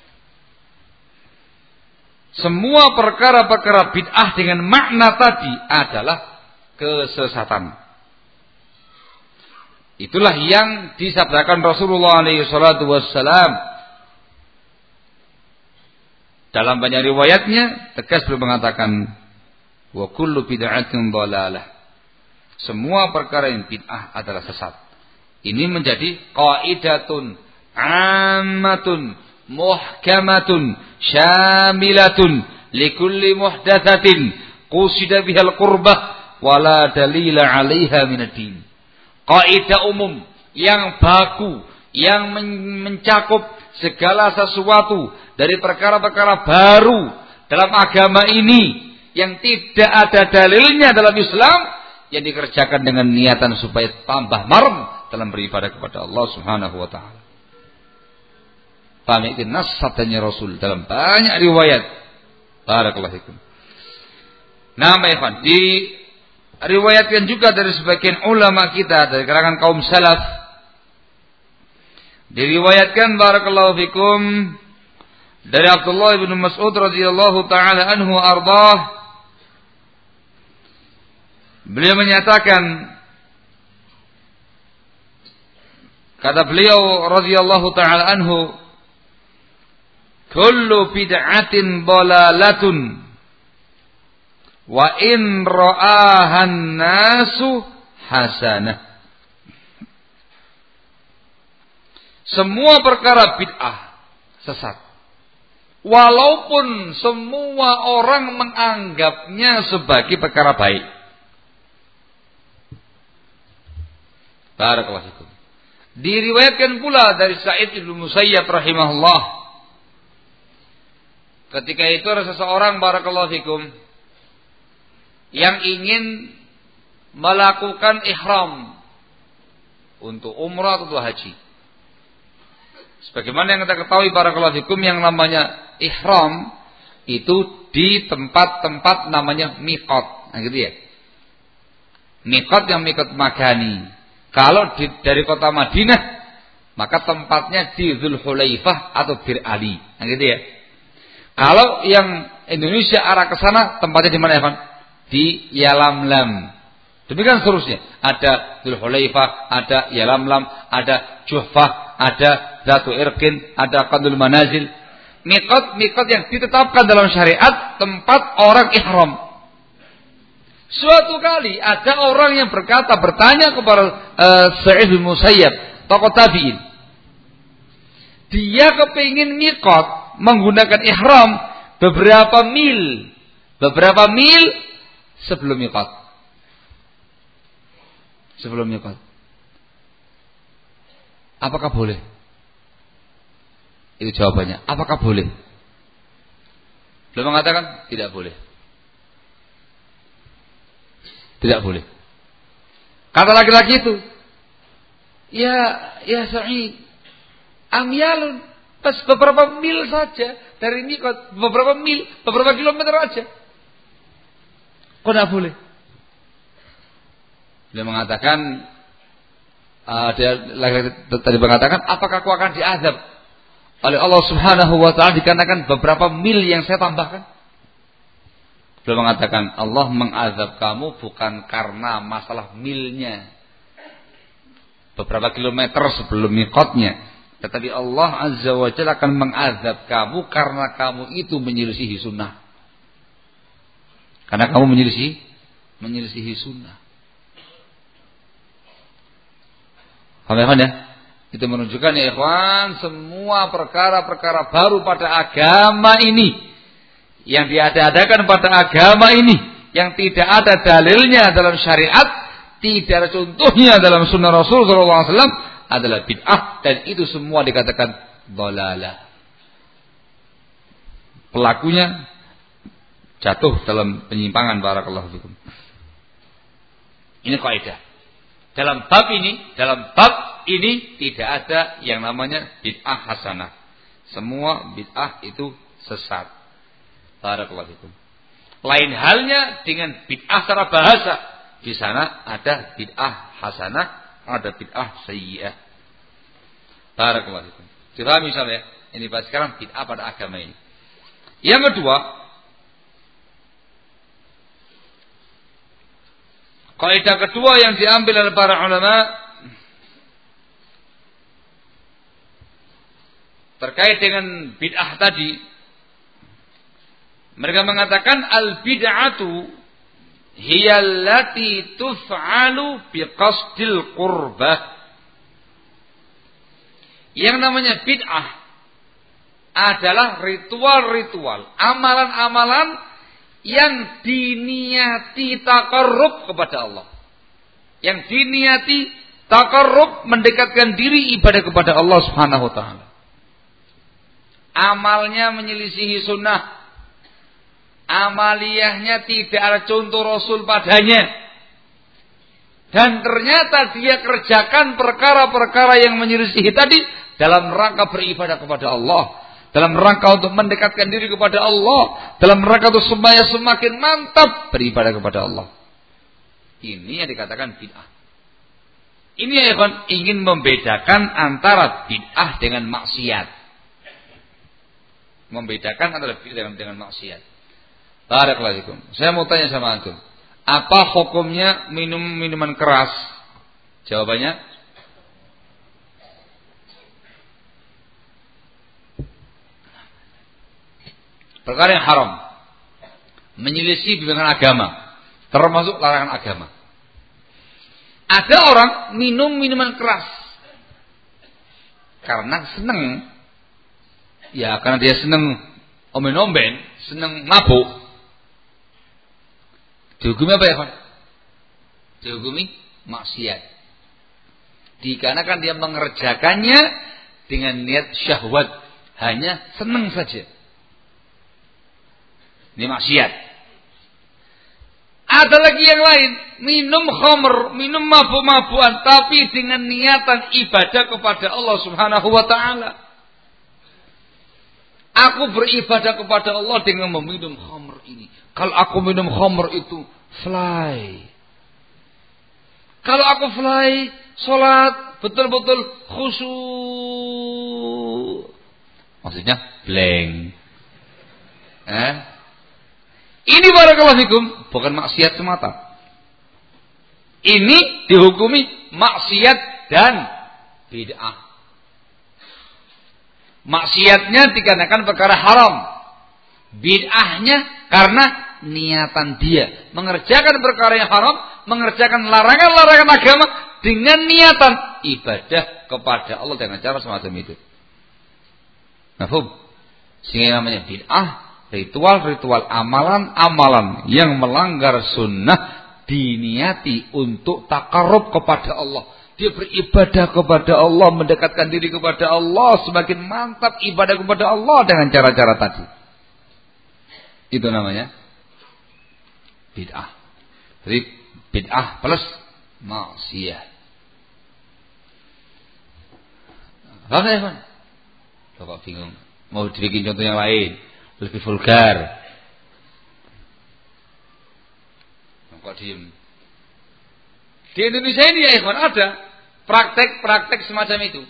Semua perkara-perkara bid'ah dengan makna tadi adalah kesesatan. Itulah yang disabdakan Rasulullah alaihi salatu wassalam. Dalam banyak riwayatnya tegas beliau mengatakan wa kullu bid'atin dhalalah. Semua perkara yang bid'ah adalah sesat. Ini menjadi qaidatun ammatun muhkamatun syamilatun likulli muhdatsatin qusida bihal qurbah wala dalila 'alaiha minad-din. Kaidah umum yang baku yang mencakup segala sesuatu dari perkara-perkara baru dalam agama ini yang tidak ada dalilnya dalam Islam, yang dikerjakan dengan niatan supaya tambah marem dalam beribadah kepada Allah Subhanahu wa taala. Paham itu nas sabdanya Rasul dalam banyak riwayat. Barakallahu fikum. Nah, ikhwan, diriwayatkan juga dari sebagian ulama kita dari kalangan kaum salaf. Diriwayatkan barakallahu fikum dari Abdullah bin Mas'ud radhiyallahu taala anhu ardhah. Beliau menyatakan, kata beliau radhiyallahu taala anhu, kullu bid'atin dhalalatun wa in ra'ahan nasu hasanah. Semua perkara bid'ah sesat, walaupun semua orang menganggapnya sebagai perkara baik. Barakallahu fikum. Diriwayatkan pula dari Sa'id bin Musayyab rahimahullah, ketika itu ada seseorang barakallahu fikum yang ingin melakukan ihram untuk umrah atau haji. Sebagaimana yang kita ketahui barakallahu fikum, yang namanya ihram itu di tempat-tempat namanya miqat. Nah gitu ya. Miqat yang miqat makani. Kalau di, dari kota Madinah, maka tempatnya di Dzulhulaifah atau Bir Ali. Nah gitu ya. Kalau yang Indonesia arah ke sana, tempatnya di mana ya, Pak? Di Yalamlam. Demikian seterusnya. Ada Dzulhulaifah, ada Yalamlam, ada Juhfah, ada Zatu Irqin, ada Qadul Manazil. Miqat-miqat yang ditetapkan dalam syariat tempat orang ihram. Suatu kali ada orang yang berkata, bertanya kepada uh, Sa'id bin Musayyab, tokoh tabi'in. Dia kepingin miqat menggunakan ihram beberapa mil, beberapa mil sebelum miqat. Sebelum miqat. Apakah boleh? Itu jawabannya. Apakah boleh? Beliau mengatakan tidak boleh. Tidak boleh. Kata laki-laki itu, ya, ya Sa'id, amyalun, pas beberapa mil saja dari miqat, beberapa mil, beberapa kilometer aja. Kok tidak boleh? Dia mengatakan, uh, dia laki-laki tadi mengatakan, apakah aku akan diazab oleh Allah Subhanahu wa taala dikarenakan beberapa mil yang saya tambahkan? Beliau mengatakan, Allah mengazab kamu bukan karena masalah milnya, beberapa kilometer sebelum miqatnya, tetapi Allah Azza wa Jalla akan mengazab kamu karena kamu itu menyelisihi sunnah. Karena kamu menyelisihi menyelisihi sunnah. Paham ya? Itu menunjukkan ya ikhwan, semua perkara-perkara baru pada agama ini, yang diada-adakan pada agama ini, yang tidak ada dalilnya dalam syariat, tidak ada contohnya dalam sunnah Rasul sallallahu alaihi wasallam, adalah bid'ah, dan itu semua dikatakan dhalalah. Pelakunya jatuh dalam penyimpangan, barakallahu fikum. Ini kaidah. Dalam bab ini, dalam bab ini tidak ada yang namanya bid'ah hasanah. Semua bid'ah itu sesat. Barakallahu fikum. Lain halnya dengan bid'ah secara bahasa. Di sana ada bid'ah hasanah, ada bid'ah sayyi'ah. Barakallahu fikum. Coba misalnya, ini bahas sekarang bid'ah pada agama ini. Yang kedua, kaidah kedua yang diambil oleh para ulama terkait dengan bid'ah tadi, mereka mengatakan al-bid'atu hiyallati tuf'alu biqasdil qurbah. Yang namanya bid'ah adalah ritual-ritual, amalan-amalan yang diniati taqarrub kepada Allah. Yang diniati taqarrub, mendekatkan diri ibadah kepada Allah Subhanahu wa taala. Amalnya menyelisihi sunnah. Amaliyahnya tidak ada contoh Rasul padanya. Dan ternyata dia kerjakan perkara-perkara yang menyelisihi tadi dalam rangka beribadah kepada Allah, dalam rangka untuk mendekatkan diri kepada Allah, dalam rangka untuk supaya semakin mantap beribadah kepada Allah. Ini yang dikatakan bid'ah. Ini ya kan, ingin membedakan antara bid'ah dengan maksiat. Membedakan antara bid'ah dengan, dengan maksiat. Barakallahu fikum. Saya mau tanya sama antum, apa hukumnya minum minuman keras? Jawabannya perkara yang haram, menyelisih bimbingan agama, termasuk larangan agama. Ada orang minum minuman keras karena seneng, ya karena dia seneng omben-omben, seneng mabuk. Dihukumi apa ya, Pak? Dihukumi maksiat. Dikarenakan dia mengerjakannya dengan niat syahwat, hanya senang saja. Ini maksiat. Ada lagi yang lain, minum khamr, minum mabuk-mabukan, tapi dengan niatan ibadah kepada Allah Subhanahu wa taala. Aku beribadah kepada Allah dengan meminum khamr ini. Kalau aku minum khamr itu fly. Kalau aku fly, salat betul-betul khusyuk. Maksudnya blank. Eh? Ini barakallahu fikum bukan maksiat semata. Ini dihukumi maksiat dan bid'ah. Maksiatnya dikarenakan perkara haram. Bid'ahnya karena niatan dia mengerjakan perkara yang haram, mengerjakan larangan-larangan agama dengan niatan ibadah kepada Allah dengan cara semacam itu. Mafhum? Sehingga namanya bid'ah, ritual-ritual amalan-amalan yang melanggar sunnah diniati untuk takarrub kepada Allah. Dia beribadah kepada Allah, mendekatkan diri kepada Allah, semakin mantap ibadah kepada Allah dengan cara-cara tadi. Itu namanya bid'ah. Jadi bid'ah plus maksiyah. Paham ya, Pak? Kok bingung? Mau dibikin contoh yang lain, lebih vulgar. Kok diem? Di Indonesia ini ya, ikhwan, ada praktek-praktek semacam itu.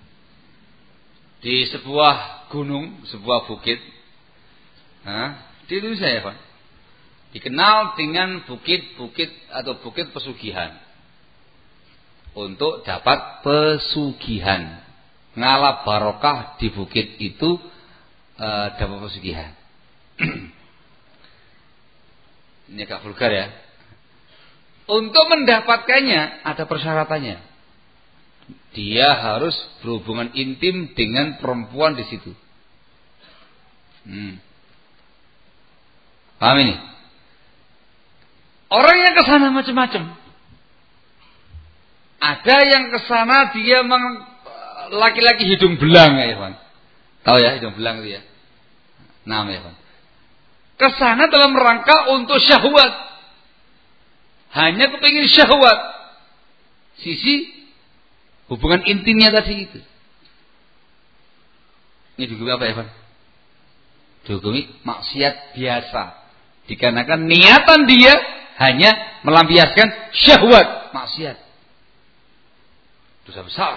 Di sebuah gunung, sebuah bukit. Nah, di Indonesia ya, ikhwan, dikenal dengan bukit-bukit atau bukit pesugihan. Untuk dapat pesugihan, ngalap barokah di bukit itu e, dapat pesugihan. Ini agak vulgar ya. Untuk mendapatkannya ada persyaratannya. Dia harus berhubungan intim dengan perempuan di situ. Hmm. Paham ini? Orang yang kesana macam-macam. Ada yang kesana dia meng, laki-laki hidung belang ya, Bang. Tahu ya hidung belang itu ya? Nama ya, Bang. Kesana dalam rangka untuk syahwat. Hanya kepingin syahwat. Sisi hubungan intimnya tadi itu. Ini dihukumi apa ya, Bang? Dihukumi maksiat biasa. Dikarenakan niatan dia hanya melampiaskan syahwat, maksiat. Dosa besar.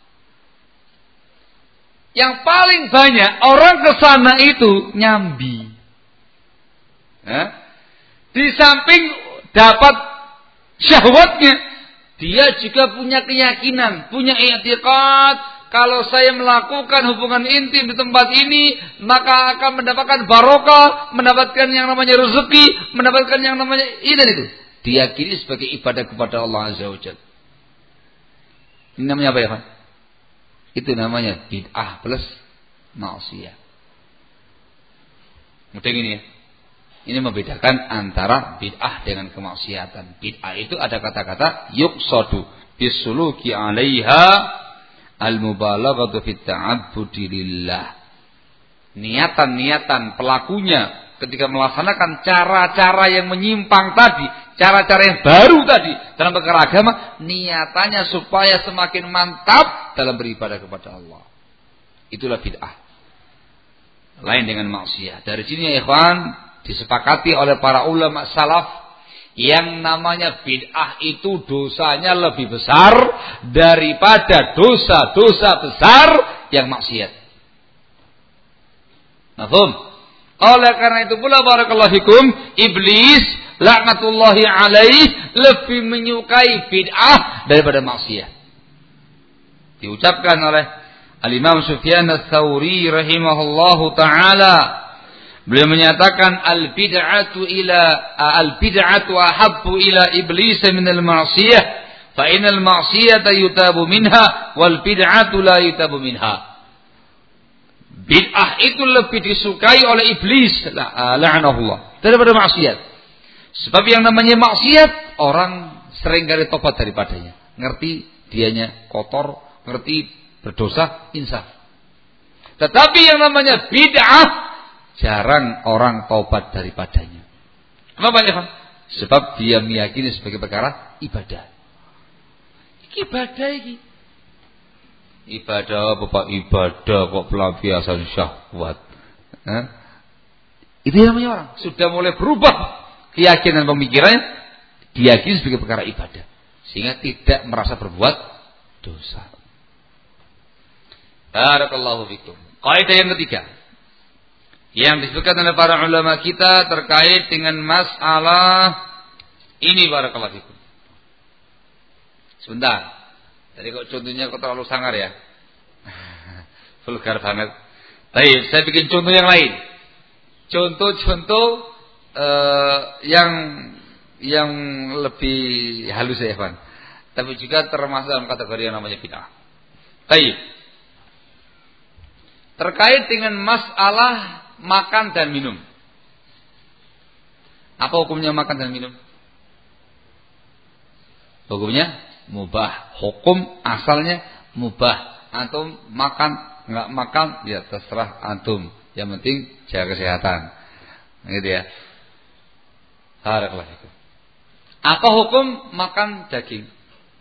Yang paling banyak orang kesana itu nyambi. Eh? Di samping dapat syahwatnya, dia juga punya keyakinan, punya i'tiqad, kalau saya melakukan hubungan intim di tempat ini, maka akan mendapatkan barokah, mendapatkan yang namanya rezeki, mendapatkan yang namanya ini dan itu. Diyakini sebagai ibadah kepada Allah Azza wa Jalla. Ini namanya apa ya, Pak? Itu namanya bid'ah plus maksiyah. Mudah ini ya. Ini membedakan antara bid'ah dengan kemaksiatan. Bid'ah itu ada kata-kata yuqsadu bisuluki 'alaiha al-mubalaghatu fit ta'abbudi lillah. Niatan-niatan pelakunya ketika melaksanakan cara-cara yang menyimpang tadi, cara-cara yang baru tadi dalam perkara agama, niatannya supaya semakin mantap dalam beribadah kepada Allah. Itulah bid'ah. Lain dengan maksiat. Dari sini ya ikhwan, disepakati oleh para ulama salaf yang namanya bid'ah itu dosanya lebih besar daripada dosa-dosa besar yang maksiat. Mafhum? Oleh karena itu pula barakallahu fikum, iblis laknatullahi alaih lebih menyukai bid'ah daripada maksiat. Diucapkan oleh Al-Imam Sufyan Ats-Tsauri rahimahullahu taala, beliau menyatakan al-bid'atu ila al-bid'atu ahabbu ila iblis min al-ma'siyah fa innal ma'siyata yutabu minha wal bid'atu la yutabu minha. Bid'ah itu lebih disukai oleh iblis la'anahullah daripada maksiat. Sebab yang namanya maksiat orang sering kali tobat daripadanya. Ngerti dianya kotor, ngerti berdosa, insaf. Tetapi yang namanya bid'ah jarang orang taubat daripadanya. Kenapa ya, Pak? Sebab dia meyakini sebagai perkara ibadah. Iki ibadah iki. Ibadah bapak ibadah kok pelampiasan syahwat. Eh? Itu yang namanya orang sudah mulai berubah keyakinan pemikirannya, diyakini sebagai perkara ibadah, sehingga tidak merasa berbuat dosa. Barakallahu fikum. Kaidah yang ketiga yang disebutkan oleh para ulama kita terkait dengan masalah ini, barakallahu fikum. Sebentar. Tadi kok contohnya kok terlalu sangar ya. Vulgar banget. Baik, saya bikin contoh yang lain. Contoh-contoh uh, yang yang lebih halus ya, Evan. Tapi juga termasuk dalam kategori yang namanya bid'ah. Baik. Terkait dengan masalah makan dan minum. Apa hukumnya makan dan minum? Hukumnya mubah. Hukum asalnya mubah. Antum makan, enggak makan, ya terserah antum. Yang penting jaga kesehatan. Gitu ya. Barakallahu fikum. Apa hukum makan daging?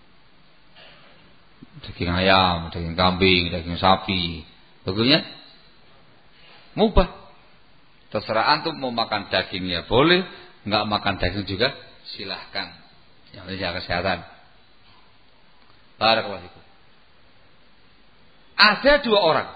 Daging ayam, daging kambing, daging sapi. Hukumnya mubah. Terserah antum mau makan daging ya boleh, enggak makan daging juga silahkan. Yang penting jaga kesehatan. Barakallahu fikum. Ada dua orang.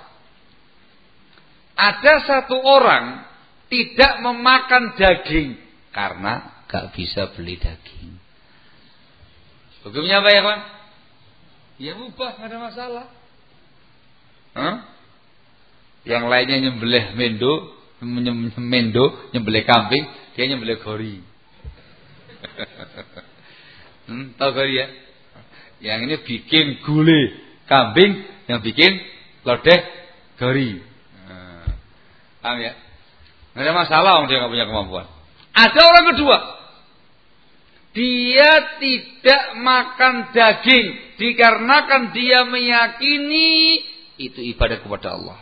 Ada satu orang tidak memakan daging karena gak bisa beli daging. Hukumnya apa ya, Pak? Ya mubah, gak ada masalah. Hah? Yang lainnya nyembelih mendo, mendo, nyembelih kambing, dia nyembelih gori. hmm, tahu gori ya? Yang ini bikin gulai kambing, yang bikin lodeh gori. Nah, paham ya? Nggak ada masalah, orang dia nggak punya kemampuan. Ada orang kedua, dia tidak makan daging dikarenakan dia meyakini itu ibadah kepada Allah.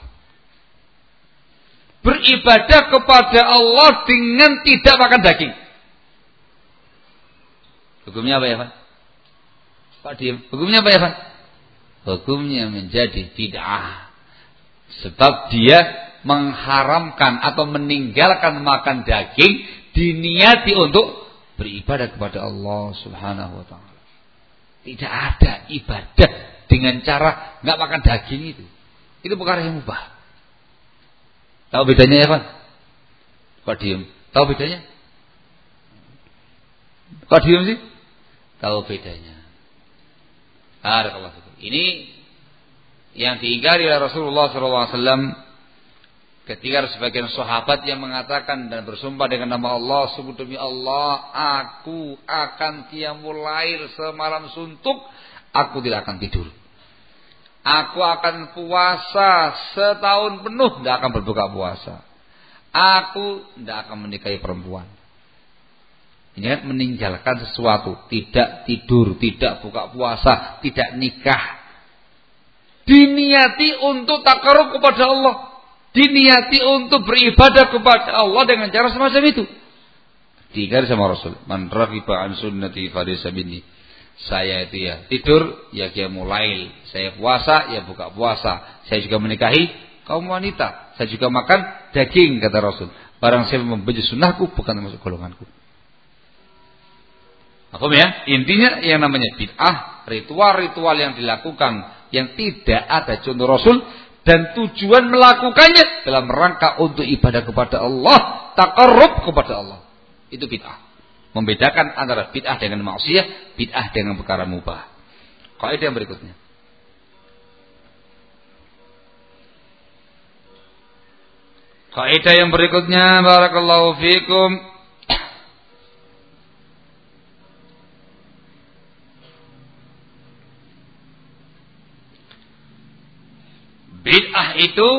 Beribadah kepada Allah dengan tidak makan daging. Hukumnya apa ya, Pak? Pak diam. Hukumnya apa ya, Pak? Hukumnya menjadi bid'ah. Sebab dia mengharamkan atau meninggalkan makan daging diniati untuk beribadah kepada Allah Subhanahu wa taala. Tidak ada ibadah dengan cara enggak makan daging itu. Itu perkara yang mubah. Tahu bedanya ya, Pak? Kok diam? Tahu bedanya? Kok diam sih? Tahu bedanya. Barakallahu fikum. Ini yang diingkari oleh Rasulullah sallallahu alaihi wasallam ketika sebagian sahabat yang mengatakan dan bersumpah dengan nama Allah, sungguh demi Allah, aku akan qiyamul lail semalam suntuk, aku tidak akan tidur. Aku akan puasa setahun penuh, tidak akan berbuka puasa. Aku tidak akan menikahi perempuan. Ini kan meninggalkan sesuatu, tidak tidur, tidak buka puasa, tidak nikah. Diniati untuk takarrub kepada Allah. Diniati untuk beribadah kepada Allah dengan cara semacam itu. Diingkari sama Rasul. Man raghiba an sunnati falaysa minni. Saya itu ya tidur, ya qiyamul lail. Saya puasa, ya buka puasa. Saya juga menikahi kaum wanita. Saya juga makan daging, kata Rasul. Barang siapa membenci sunnahku, bukan termasuk golonganku. Apa ya? Intinya yang namanya bid'ah, ritual-ritual yang dilakukan yang tidak ada contoh Rasul dan tujuan melakukannya dalam rangka untuk ibadah kepada Allah, taqarrub kepada Allah. Itu bid'ah. Membedakan antara bid'ah dengan maksiat, bid'ah dengan perkara mubah. Kaidah yang berikutnya. Kaidah yang berikutnya, barakallahu fikum. Bid'ah itu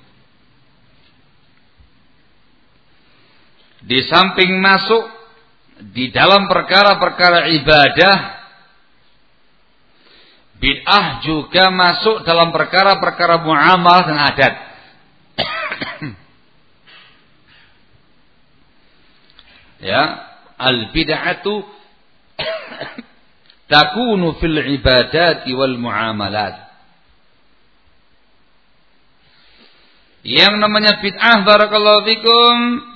di samping masuk di dalam perkara-perkara ibadah, bid'ah juga masuk dalam perkara-perkara muamalah dan adat. Ya, Al-bid'atu takunu fil ibadati wal muamalat. Yang namanya bid'ah barakallahu fikum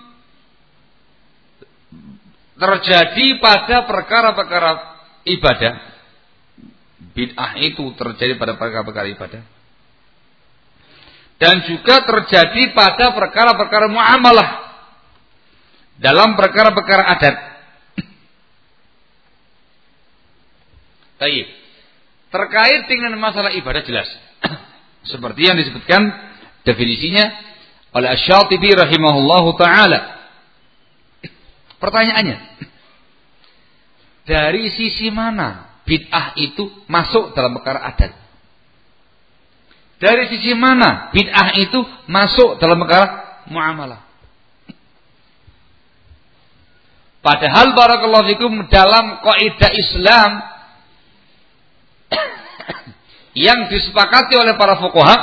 terjadi pada perkara-perkara ibadah. Bid'ah itu terjadi pada perkara-perkara ibadah. Dan juga terjadi pada perkara-perkara muamalah. Dalam perkara-perkara adat. Baik. Terkait dengan masalah ibadah jelas. Seperti yang disebutkan definisinya oleh Asy-Syatibi rahimahullahu taala. Pertanyaannya, dari sisi mana bid'ah itu masuk dalam perkara adat? Dari sisi mana bid'ah itu masuk dalam perkara muamalah? Padahal barakallahu fikum dalam kaidah Islam yang disepakati oleh para fuqaha,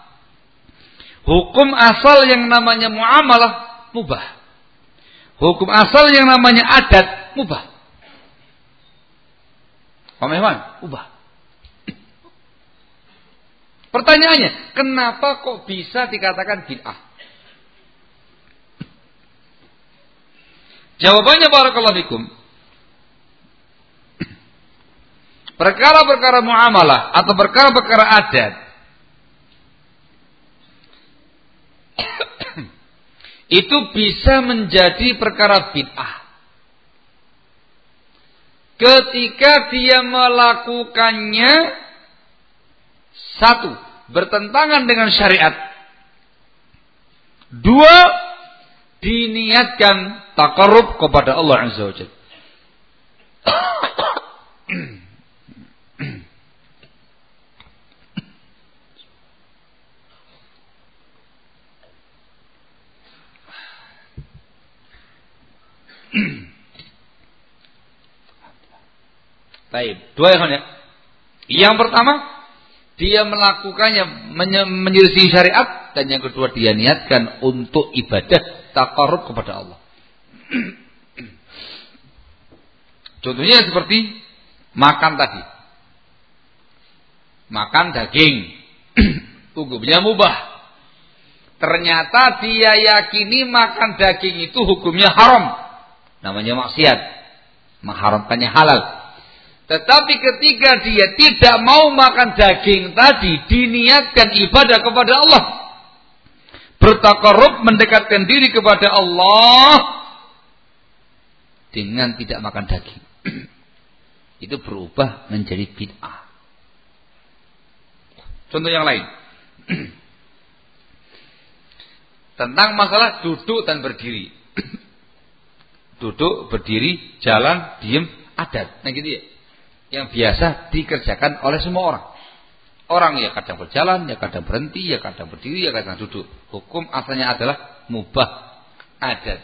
hukum asal yang namanya muamalah mubah. Hukum asal yang namanya adat mubah. Pemahaman? Mubah. Pertanyaannya, kenapa kok bisa dikatakan bid'ah? Jawabannya barakallahu fikum. Perkara-perkara muamalah atau perkara-perkara adat itu bisa menjadi perkara bid'ah ketika dia melakukannya, satu, bertentangan dengan syariat, dua, diniatkan taqarrub kepada Allah Azza wa Jalla. Baik, dua ya. Yang pertama, dia melakukannya menyelisih syariat, dan yang kedua dia niatkan untuk ibadah taqarrub kepada Allah. Contohnya seperti makan tadi. Makan daging. Hukumnya mubah. Ternyata dia yakini makan daging itu hukumnya haram. Namanya maksiat. Mengharamkannya halal. Tetapi ketika dia tidak mau makan daging tadi, diniatkan ibadah kepada Allah, bertaqarrub, mendekatkan diri kepada Allah dengan tidak makan daging, itu berubah menjadi bid'ah. Contoh yang lain tentang masalah duduk dan berdiri. Duduk, berdiri, jalan, diem, adat. Nah gitu ya, yang biasa dikerjakan oleh semua orang. Orang ya kadang berjalan, ya kadang berhenti, ya kadang berdiri, ya kadang duduk. Hukum asalnya adalah mubah, adat.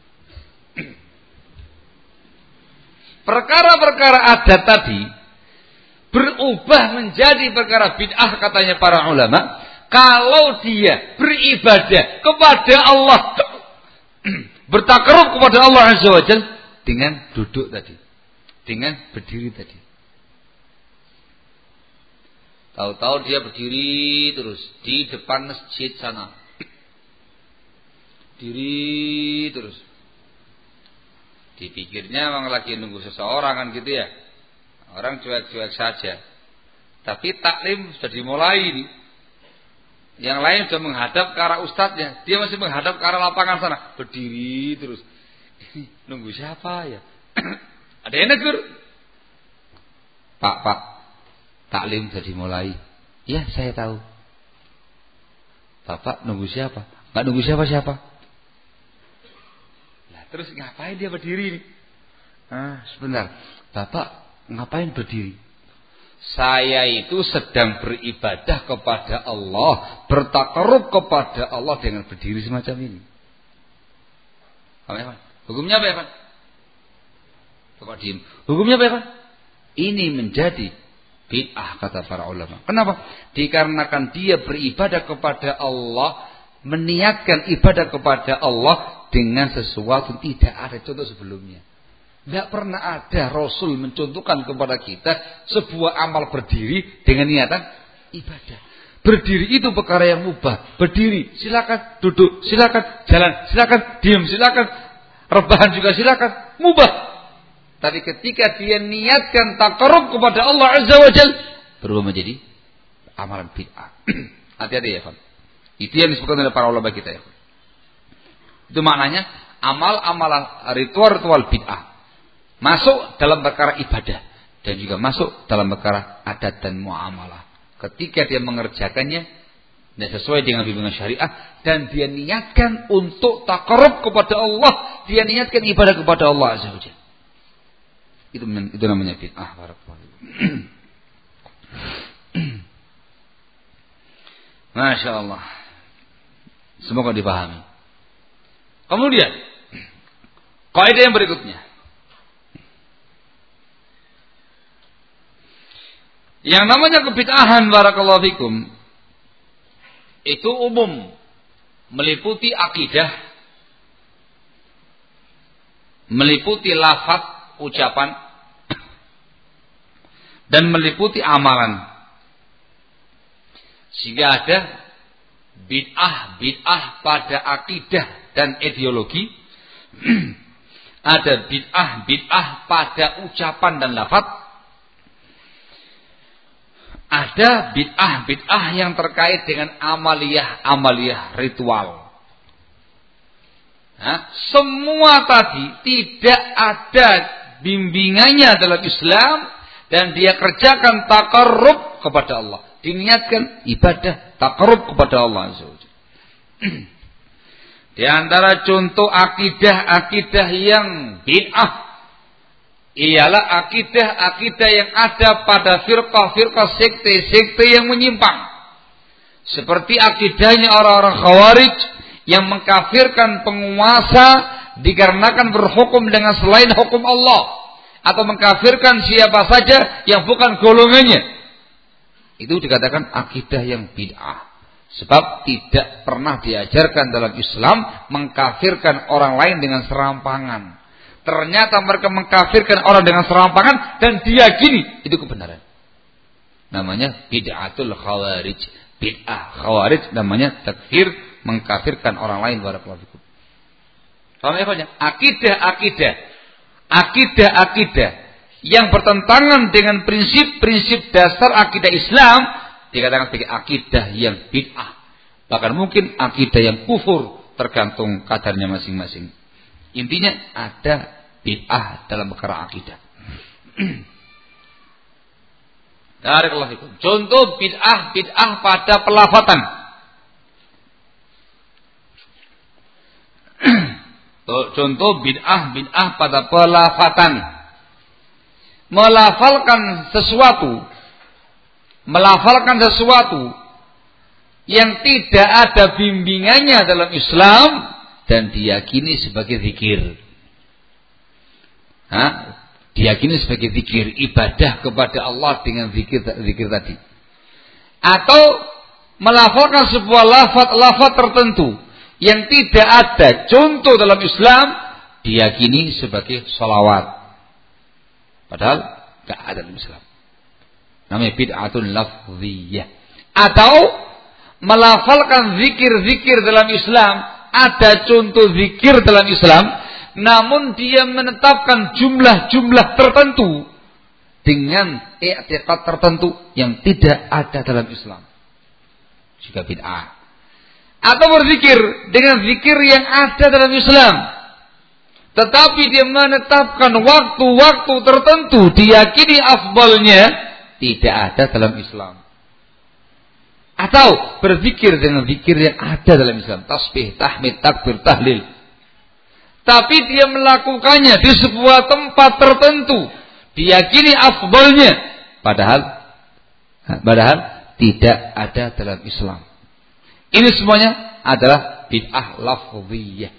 Perkara-perkara adat tadi berubah menjadi perkara bid'ah katanya para ulama kalau dia beribadah kepada Allah, bertakarruf kepada Allah Azza wa Jalla dengan duduk tadi, dengan berdiri tadi. Tahu-tahu dia berdiri terus di depan masjid sana. Diri terus. Dipikirnya memang lagi nunggu seseorang kan gitu ya. Orang cuek-cuek saja. Tapi taklim sudah dimulai nih. Yang lain sudah menghadap ke arah ustadznya. Dia masih menghadap ke arah lapangan sana. Berdiri terus. Nunggu siapa ya? Ada yang negur. Pak, pak. Taklim sudah dimulai. Ya, saya tahu. Bapak nunggu siapa? Enggak nunggu siapa-siapa. Lah, terus ngapain dia berdiri nih? Ah, sebentar. Bapak ngapain berdiri? Saya itu sedang beribadah kepada Allah, bertakarrub kepada Allah dengan berdiri semacam ini. Apa ya, Pak? Hukumnya apa ya, Pak? Bapak diam. Hukumnya apa ya, Pak? Ini menjadi bid'ah kata para ulama. Kenapa? Dikarenakan dia beribadah kepada Allah, meniatkan ibadah kepada Allah dengan sesuatu tidak ada contoh sebelumnya. Tidak pernah ada Rasul mencontohkan kepada kita sebuah amal berdiri dengan niatan ibadah. Berdiri itu perkara yang mubah. Berdiri, silakan. Duduk, silakan. Jalan, silakan. Diam, silakan. Rebahan juga silakan. Mubah. Tapi ketika dia niatkan taqarrub kepada Allah Azza wa Jalla, berubah menjadi amalan bid'ah. Hati-hati ya, Pak. Itu yang disebutkan oleh para ulama kita ya. Itu maknanya amal-amalan ritual-ritual bid'ah masuk dalam perkara ibadah dan juga masuk dalam perkara adat dan muamalah. Ketika dia mengerjakannya dan sesuai dengan bimbingan syariah dan dia niatkan untuk taqarrub kepada Allah, dia niatkan ibadah kepada Allah Azza wa Jalla. Itu itu namanya bid'ah. Masya Allah. Semoga dipahami. Kemudian kaidah yang berikutnya, yang namanya kebid'ahan barakallahu fikum itu umum, meliputi akidah, meliputi lafaz ucapan, dan meliputi amalan. Sehingga ada bid'ah-bid'ah pada akidah dan ideologi, ada bid'ah-bid'ah pada ucapan dan lafaz, ada bid'ah-bid'ah yang terkait dengan amaliyah-amaliyah ritual. Nah, semua tadi tidak ada bimbingannya dalam Islam dan dia kerjakan taqarrub kepada Allah. Diniatkan ibadah taqarrub kepada Allah Azza wa Jalla. Di antara contoh akidah-akidah yang bid'ah ialah akidah-akidah yang ada pada firqah-firqah sekte-sekte yang menyimpang. Seperti akidahnya orang-orang Khawarij yang mengkafirkan penguasa dikarenakan berhukum dengan selain hukum Allah, atau mengkafirkan siapa saja yang bukan golongannya. Itu dikatakan akidah yang bid'ah. Sebab tidak pernah diajarkan dalam Islam mengkafirkan orang lain dengan serampangan. Ternyata mereka mengkafirkan orang dengan serampangan dan diyakini itu kebenaran. Namanya bid'atul khawarij. Bid'ah khawarij namanya takfir, mengkafirkan orang lain. Barakallahu fikum. Paham ya, Pak? Akidah-akidah, akidah-akidah yang bertentangan dengan prinsip-prinsip dasar akidah Islam dikatakan sebagai akidah yang bid'ah. Bahkan mungkin akidah yang kufur, tergantung kadarnya masing-masing. Intinya ada bid'ah dalam perkara akidah. Barakallahu fikum. Contoh bid'ah, bid'ah pada pelafatan. Contoh bid'ah, bid'ah pada pelafatan. Melafalkan sesuatu, melafalkan sesuatu yang tidak ada bimbingannya dalam Islam dan diyakini sebagai zikir. Hah? Diyakini sebagai zikir, ibadah kepada Allah dengan zikir zikir tadi. Atau melafalkan sebuah lafaz-lafaz tertentu yang tidak ada contoh dalam Islam, diyakini sebagai salawat. Padahal tidak ada dalam Islam. Namanya bid'atun lafziyah. Atau melafalkan zikir-zikir dalam Islam, ada contoh zikir dalam Islam, namun dia menetapkan jumlah-jumlah tertentu dengan i'tiqad tertentu yang tidak ada dalam Islam. Juga bid'ah. Atau berzikir dengan zikir yang ada dalam Islam, tetapi dia menetapkan waktu-waktu tertentu diyakini afdalnya tidak ada dalam Islam. Atau berzikir dengan zikir yang ada dalam Islam, tasbih, tahmid, takbir, tahlil, tapi dia melakukannya di sebuah tempat tertentu diyakini afdalnya, padahal padahal tidak ada dalam Islam. Ini semuanya adalah bid'ah lafziyah.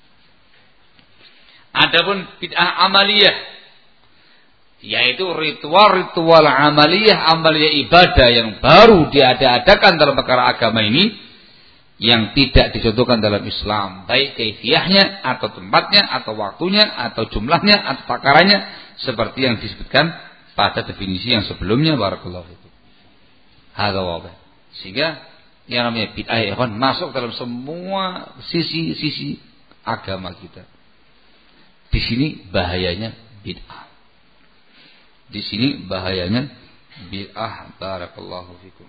Adapun bid'ah amaliyah, yaitu ritual-ritual amaliyah, amaliyah ibadah yang baru diada-adakan dalam perkara agama ini, yang tidak dicontohkan dalam Islam, baik kaifiyahnya atau tempatnya atau waktunya atau jumlahnya atau takarannya seperti yang disebutkan pada definisi yang sebelumnya. Barakallahu fikum. Hadza wadih. Sehingga yang namanya bid'ah ikhwan masuk dalam semua sisi-sisi agama kita. Di sini bahayanya bid'ah. Di sini bahayanya bid'ah. Barakallahu fikum.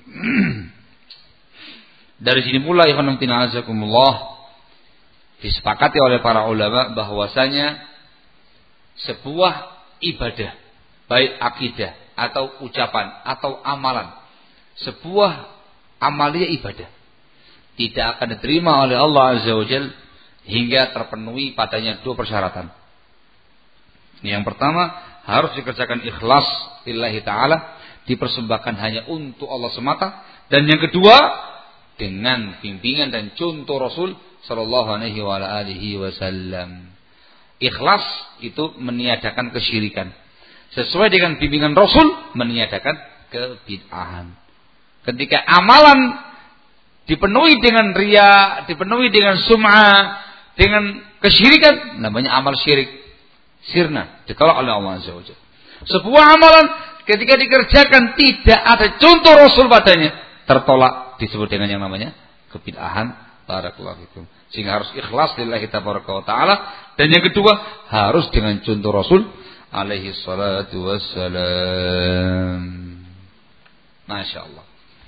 Dari sini pula ikhwan fillah azakumullah disepakati oleh para ulama bahwasanya sebuah ibadah baik akidah atau ucapan atau amalan, sebuah amalia ibadah tidak akan diterima oleh Allah Azza wa Jalla hingga terpenuhi padanya dua persyaratan. Yang pertama, harus dikerjakan ikhlas lillahi ta'ala, dipersembahkan hanya untuk Allah semata. Dan yang kedua, dengan bimbingan dan contoh Rasul sallallahu alaihi wasallam. Ikhlas itu meniadakan kesyirikan. Sesuai dengan bimbingan Rasul meniadakan kebid'ahan. Ketika amalan dipenuhi dengan riya, dipenuhi dengan sum'ah, dengan kesyirikan, namanya amal syirik. Sirna, ditolak oleh Allah Azza wa Jalla. Sebuah amalan ketika dikerjakan tidak ada contoh Rasul padanya, tertolak, disebut dengan yang namanya kebid'ahan. Barakallahu fikum. Sehingga harus ikhlas lillahi tabaraka wa ta'ala. Dan yang kedua, harus dengan contoh Rasul alaihi salatu wassalam. Masya Allah.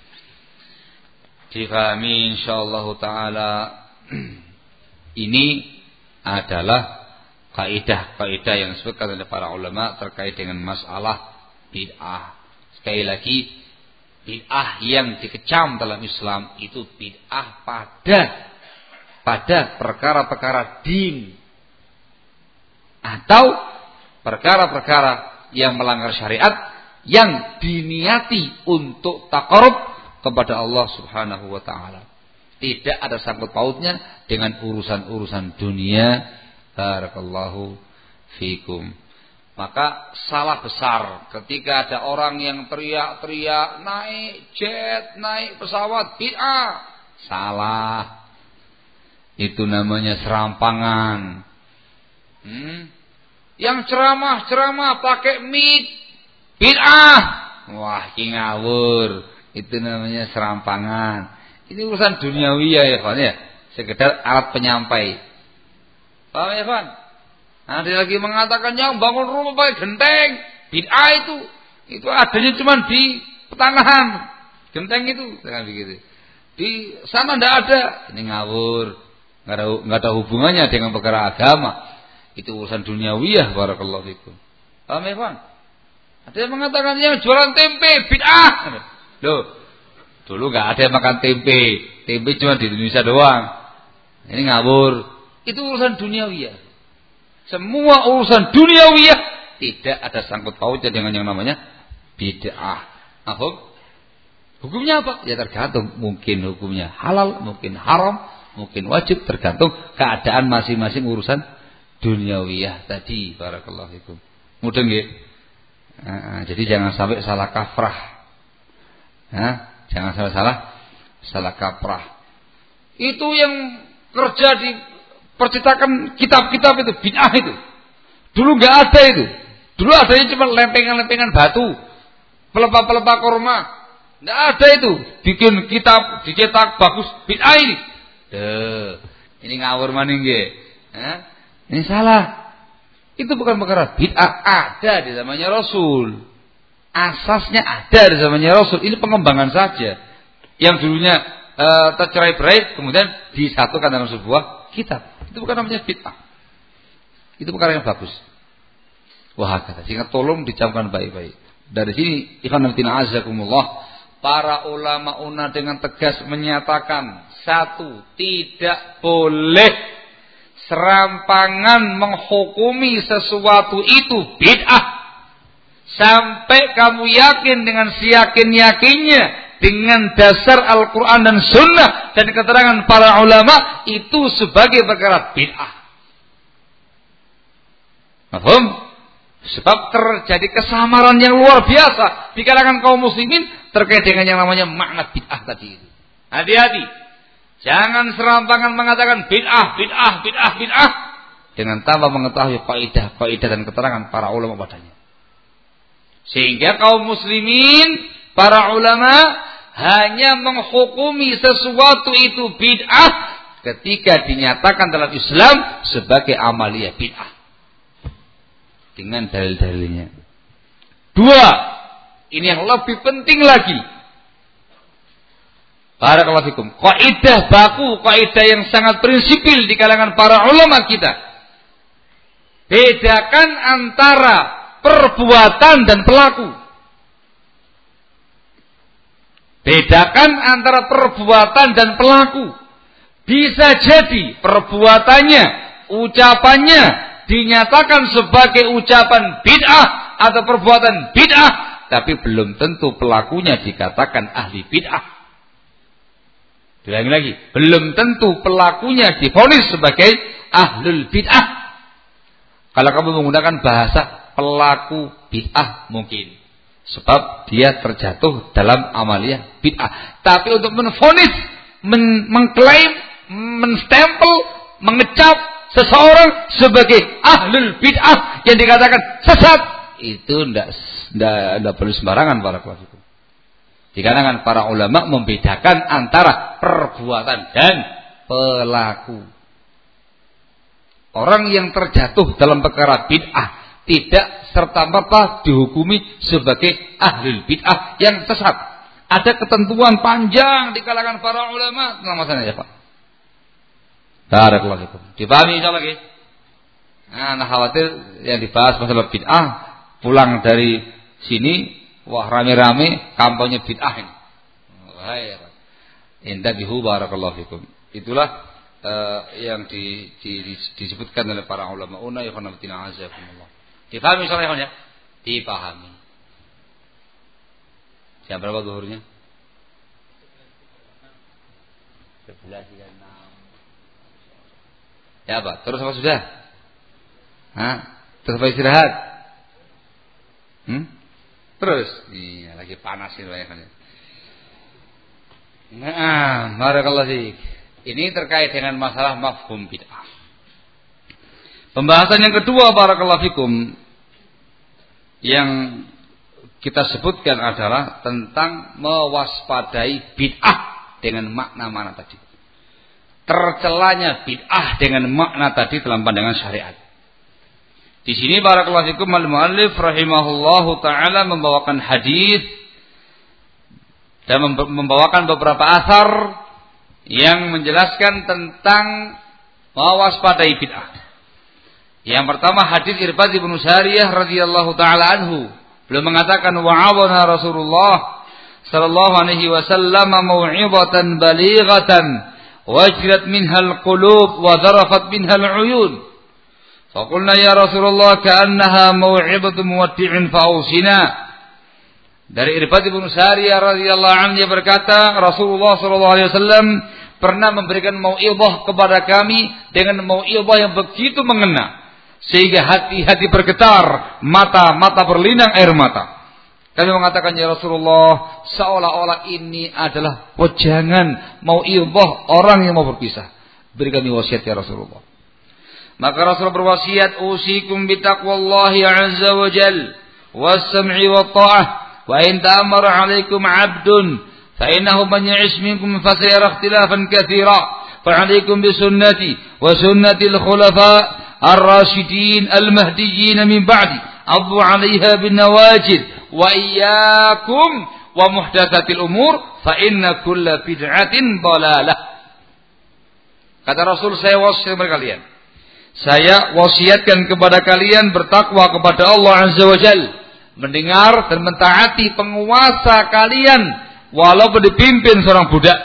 Difahami insyaallah ta'ala. Ini adalah kaidah-kaidah yang disebutkan oleh para ulama terkait dengan masalah bid'ah. Sekali lagi, bid'ah yang dikecam dalam Islam itu bid'ah pada pada perkara-perkara din atau perkara-perkara yang melanggar syariat yang diniati untuk taqarrub kepada Allah Subhanahu wa taala. Tidak ada sangkut pautnya dengan urusan-urusan dunia. Barakallahu fikum. Maka salah besar ketika ada orang yang teriak-teriak naik jet, naik pesawat, bid'ah. Salah. Itu namanya serampangan. Hmm? Yang ceramah-ceramah pakai mic, bid'ah. Wah, ki ngawur. Itu namanya serampangan. Ini urusan duniawi ya, Pak ya. Sekedar alat penyampai. Paham ya, Pak? Ada lagi mengatakan yang bangun rumah pakai genteng, bid'ah itu. Itu adanya cuma di petangahan. Genteng itu, jangan begitu. Di sana tidak ada. Ini ngawur. Enggak ada enggak ada hubungannya dengan perkara agama. Itu urusan duniawiyah. Barakallahu fikum. Paham ya, Pak? Ada yang mengatakan yang jualan tempe bid'ah. Loh, dulu enggak ada yang makan tempe. Tempe cuma di Indonesia doang. Ini ngawur. Itu urusan duniawiyah. Semua urusan duniawiyah tidak ada sangkut pautnya dengan yang namanya bid'ah. Apa? Hukumnya apa? Ya tergantung. Mungkin hukumnya halal, mungkin haram, mungkin wajib, tergantung keadaan masing-masing urusan duniawiyah tadi. Barakallahu fikum. Mudeng nggih. Nah, jadi jangan sampai salah kaprah. Nah, jangan sampai salah salah kaprah. Itu yang kerja di percetakan kitab-kitab itu bid'ah itu. Dulu enggak ada itu. Dulu adanya cuma lempengan-lempengan batu, pelepah-pelepah korma. Enggak ada itu. Bikin kitab dicetak bagus bid'ah ini. Deh, ini ngawur maning nggih. Hah? Ini salah. Itu bukan perkara bid'ah, ada di zamannya Rasul. Asasnya ada di zamannya Rasul. Ini pengembangan saja. Yang dulunya e, tercerai-berai kemudian disatukan dalam sebuah kitab. Itu bukan namanya bid'ah. Itu perkara yang bagus. Wah, kata sehingga tolong dicamkan baik-baik. Dari sini ikhwan fillah azakumullah, para ulama una dengan tegas menyatakan satu, tidak boleh serampangan menghukumi sesuatu itu bid'ah sampai kamu yakin dengan seyakin-yakinnya dengan dasar Al-Quran dan Sunnah dan keterangan para ulama itu sebagai perkara bid'ah. Paham? Sebab terjadi kesamaran yang luar biasa di kalangan kaum muslimin terkait dengan yang namanya makna bid'ah tadi itu. Hati-hati. Jangan serampangan mengatakan bid'ah, bid'ah, bid'ah, bid'ah dengan tanpa mengetahui kaidah, kaidah dan keterangan para ulama padanya. Sehingga kaum muslimin, para ulama hanya menghukumi sesuatu itu bid'ah ketika dinyatakan dalam Islam sebagai amaliyah bid'ah dengan dalil-dalilnya. Dua, ini yang lebih penting lagi. Barakallahu fikum. Kaidah baku, kaidah yang sangat prinsipil di kalangan para ulama kita. Bedakan antara perbuatan dan pelaku. Bedakan antara perbuatan dan pelaku. Bisa jadi perbuatannya, ucapannya dinyatakan sebagai ucapan bid'ah atau perbuatan bid'ah, tapi belum tentu pelakunya dikatakan ahli bid'ah. Diulangi lagi, belum tentu pelakunya divonis sebagai ahlul bid'ah. Kalau kamu menggunakan bahasa pelaku bid'ah mungkin, sebab dia terjatuh dalam amaliyah bid'ah. Tapi untuk menvonis, men- mengklaim, menstempel, mengecap seseorang sebagai ahlul bid'ah yang dikatakan sesat, itu tidak tidak perlu sembarangan para keluarga. Di kalangan para ulama membedakan antara perbuatan dan pelaku. Orang yang terjatuh dalam perkara bid'ah tidak serta-merta dihukumi sebagai ahlul bid'ah yang sesat. Ada ketentuan panjang di kalangan para ulama tentang masalah ya Pak. Barakallahu fikum. Dipahami insyaallah nggih? Nah, nah khawatir yang dibahas masalah bid'ah pulang dari sini wah rame-rame kampanye bid'ah ini. Wahai intabihu barakallahu fikum. Itulah uh, yang di, di, di, disebutkan oleh para ulama. Una yakhnatina azakumullah. Dipahami insyaallah ya? Dipahami. Jam berapa zuhurnya? sebelas tiga puluh enam. Ya Pak, terus apa sudah? Hah? Terus apa istirahat? Hmm? Terus, iya lagi panas ini banyak. Nah, barakallahu fiik. Ini terkait dengan masalah mafhum bid'ah. Pembahasan yang kedua barakallahu fikum yang kita sebutkan adalah tentang mewaspadai bid'ah dengan makna-makna tadi. Tercelanya bid'ah dengan makna tadi dalam pandangan syariat. Di sini barakallahu fikum al-muallif rahimahullahu taala membawakan hadis dan membawakan beberapa asar yang menjelaskan tentang mewaspadai bid'ah. Yang pertama hadis Irbad bin Sariyah radhiyallahu taala anhu, beliau mengatakan wa'awana Rasulullah sallallahu alaihi wasallam mau'izatan balighatan wajrat minhal qulub wa zarafat minhal uyun. Faqulna ya Rasulullah ka'annaha mau'izatu muwaddi'in fa'usina. Dari Irbad bin Sariyah radhiyallahu anhu dia berkata, Rasulullah sallallahu alaihi wasallam pernah memberikan mau'izah kepada kami dengan mau'izah yang begitu mengena sehingga hati-hati bergetar, mata-mata berlinang air mata. Kami mengatakan ya Rasulullah, seolah-olah ini adalah wejangan mau'izah orang yang mau berpisah. Beri kami wasiat ya Rasulullah. Maka Rasul berwasiat, usikum bitaqwallahi azza wa jal was-sam'i wa ta'ah wa in ta'amara 'alaikum 'abdun fa innahu man ya'ish minkum fa sayara ikhtilafan katsira fa 'alaikum bi sunnati wa sunnati al-khulafa ar-rasyidin al-mahdiyyin min ba'di 'addu 'alayha bin nawajid wa iyyakum wa muhdatsatil umur fa inna kulla bid'atin dhalalah. Kata Rasul, saya wasiat kepada kalian, saya wasiatkan kepada kalian bertakwa kepada Allah Azza wa Jalla, mendengar dan mentaati penguasa kalian walaupun dipimpin seorang budak.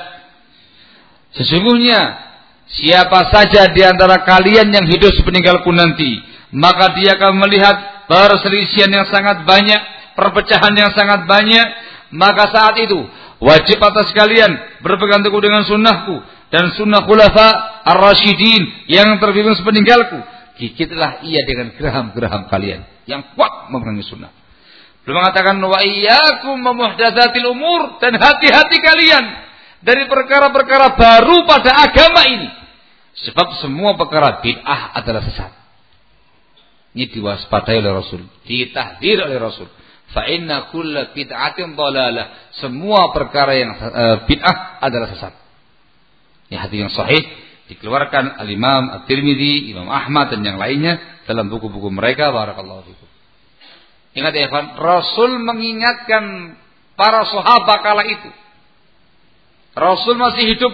Sesungguhnya siapa saja di antara kalian yang hidup sepeninggalku nanti, maka dia akan melihat perselisihan yang sangat banyak, perpecahan yang sangat banyak. Maka saat itu wajib atas kalian berpegang teguh dengan sunnahku dan sunnah khulafa ar-rasyidin yang terpimpin sepeninggalku. Gigitlah ia dengan geraham-geraham kalian yang kuat memegangi sunnah. Belum mengatakan wa iyyakum muhdatsatil umur, dan hati-hati kalian dari perkara-perkara baru pada agama ini. Sebab semua perkara bid'ah adalah sesat. Ini diwaspadai oleh Rasul, ditahdzir oleh Rasul. Fa inna kulla bid'atin dhalalah. Semua perkara yang uh, bid'ah adalah sesat. Ini hadis yang sahih dikeluarkan Al-Imam At-Tirmidzi, Imam Ahmad dan yang lainnya dalam buku-buku mereka. Barakallahu fikum. Ingat ya, Rasul mengingatkan para sahabat kala itu. Rasul masih hidup,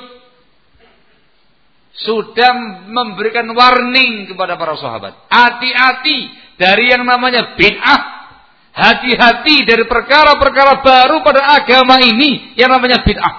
sudah memberikan warning kepada para sahabat. Hati-hati dari yang namanya bid'ah. Hati-hati dari perkara-perkara baru pada agama ini yang namanya bid'ah.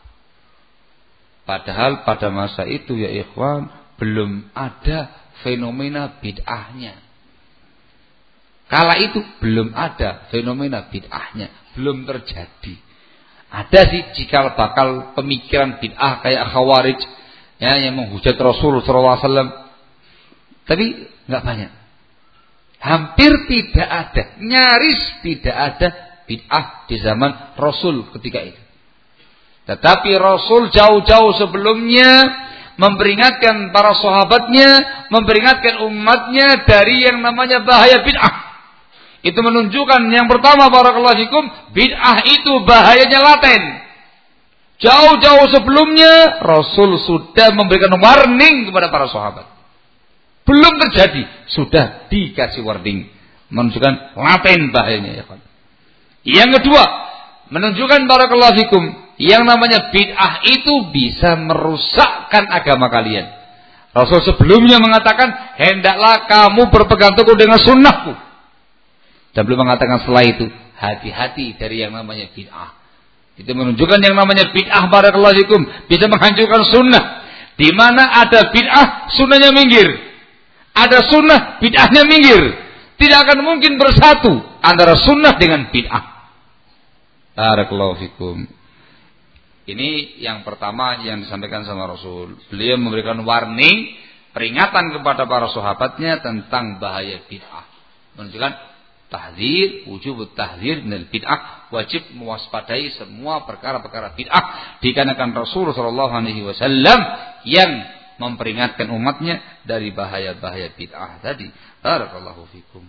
Padahal pada masa itu ya ikhwan, belum ada fenomena bid'ahnya. Kala itu belum ada fenomena bid'ahnya, belum terjadi. Ada sih jika bakal pemikiran bid'ah kayak Khawarij, ya, yang menghujat Rasul sallallahu alaihi wasallam. Tapi enggak banyak. Hampir tidak ada, nyaris tidak ada bid'ah di zaman Rasul ketika itu. Tetapi Rasul jauh-jauh sebelumnya memperingatkan para sahabatnya, memperingatkan umatnya dari yang namanya bahaya bid'ah. Itu menunjukkan yang pertama, barakallahu fikum, bid'ah itu bahayanya laten. Jauh-jauh sebelumnya Rasul sudah memberikan warning kepada para sahabat. Belum terjadi, sudah dikasih warning, menunjukkan laten bahayanya ya kan. Yang kedua, menunjukkan barakallahu fikum, yang namanya bid'ah itu bisa merusakkan agama kalian. Rasul sebelumnya mengatakan, hendaklah kamu berpegang teguh dengan sunnahku. Dan belum mengatakan setelah itu, hati-hati dari yang namanya bid'ah. Itu menunjukkan yang namanya bid'ah barakallahu fikum bisa menghancurkan sunnah. Di mana ada bid'ah, sunnahnya minggir. Ada sunnah, bid'ahnya minggir. Tidak akan mungkin bersatu antara sunnah dengan bid'ah. Barakallahu fikum. Ini yang pertama yang disampaikan sama Rasul. Beliau memberikan warning, peringatan kepada para sahabatnya tentang bahaya bid'ah. Menunjukkan tahdzir, wujub tahdzir minal bid'ah, wajib mewaspadai semua perkara-perkara bid'ah dikarenakan Rasul sallallahu alaihi wasallam yang memperingatkan umatnya dari bahaya-bahaya bid'ah tadi. Barakallahu fikum.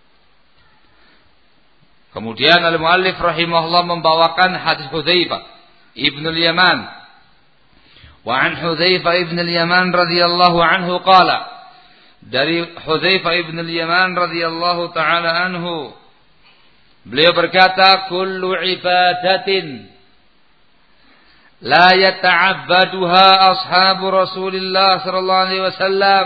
Kemudian al-muallif rahimahullah membawakan hadis Hudzaifah ibn al-Yaman. Wa an Hudzaifah ibn al-Yaman radhiyallahu anhu qala, dari Hudzaifah ibn al-Yaman radhiyallahu taala anhu, beliau berkata, kullu ibadatin la yata'abbaduha ashabu Rasulillah sallallahu alaihi wasallam.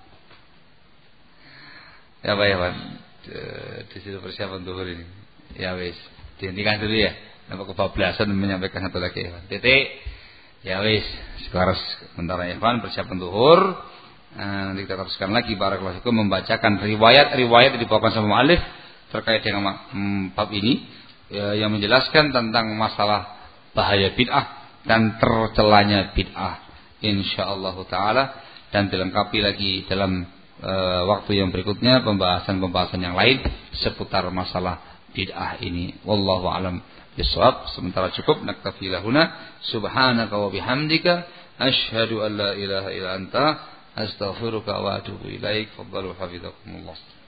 Ya Pak Iwan, di situ persiapan zuhur ini. Ya wis, dihentikan dulu ya. Nampak kebablasan menyampaikan satu lagi Iwan. Titik. Ya wis, sekarang sebentar Iwan persiapan zuhur. Nah, nanti kita teruskan lagi barakallahu fikum membacakan riwayat-riwayat yang dibawakan sama muallif terkait dengan hmm, bab ini ya, yang menjelaskan tentang masalah bahaya bid'ah dan tercelanya bid'ah, insyaallah taala, dan dilengkapi lagi dalam e, waktu yang berikutnya pembahasan-pembahasan yang lain seputar masalah bid'ah ini. Wallahu alam bissawab. Sementara cukup, naktafi lahuna. Subhanaka wa bihamdika asyhadu an la ilaha illa anta astaghfiruka wa atubu ilaik. Fadhalu hafizakumullah.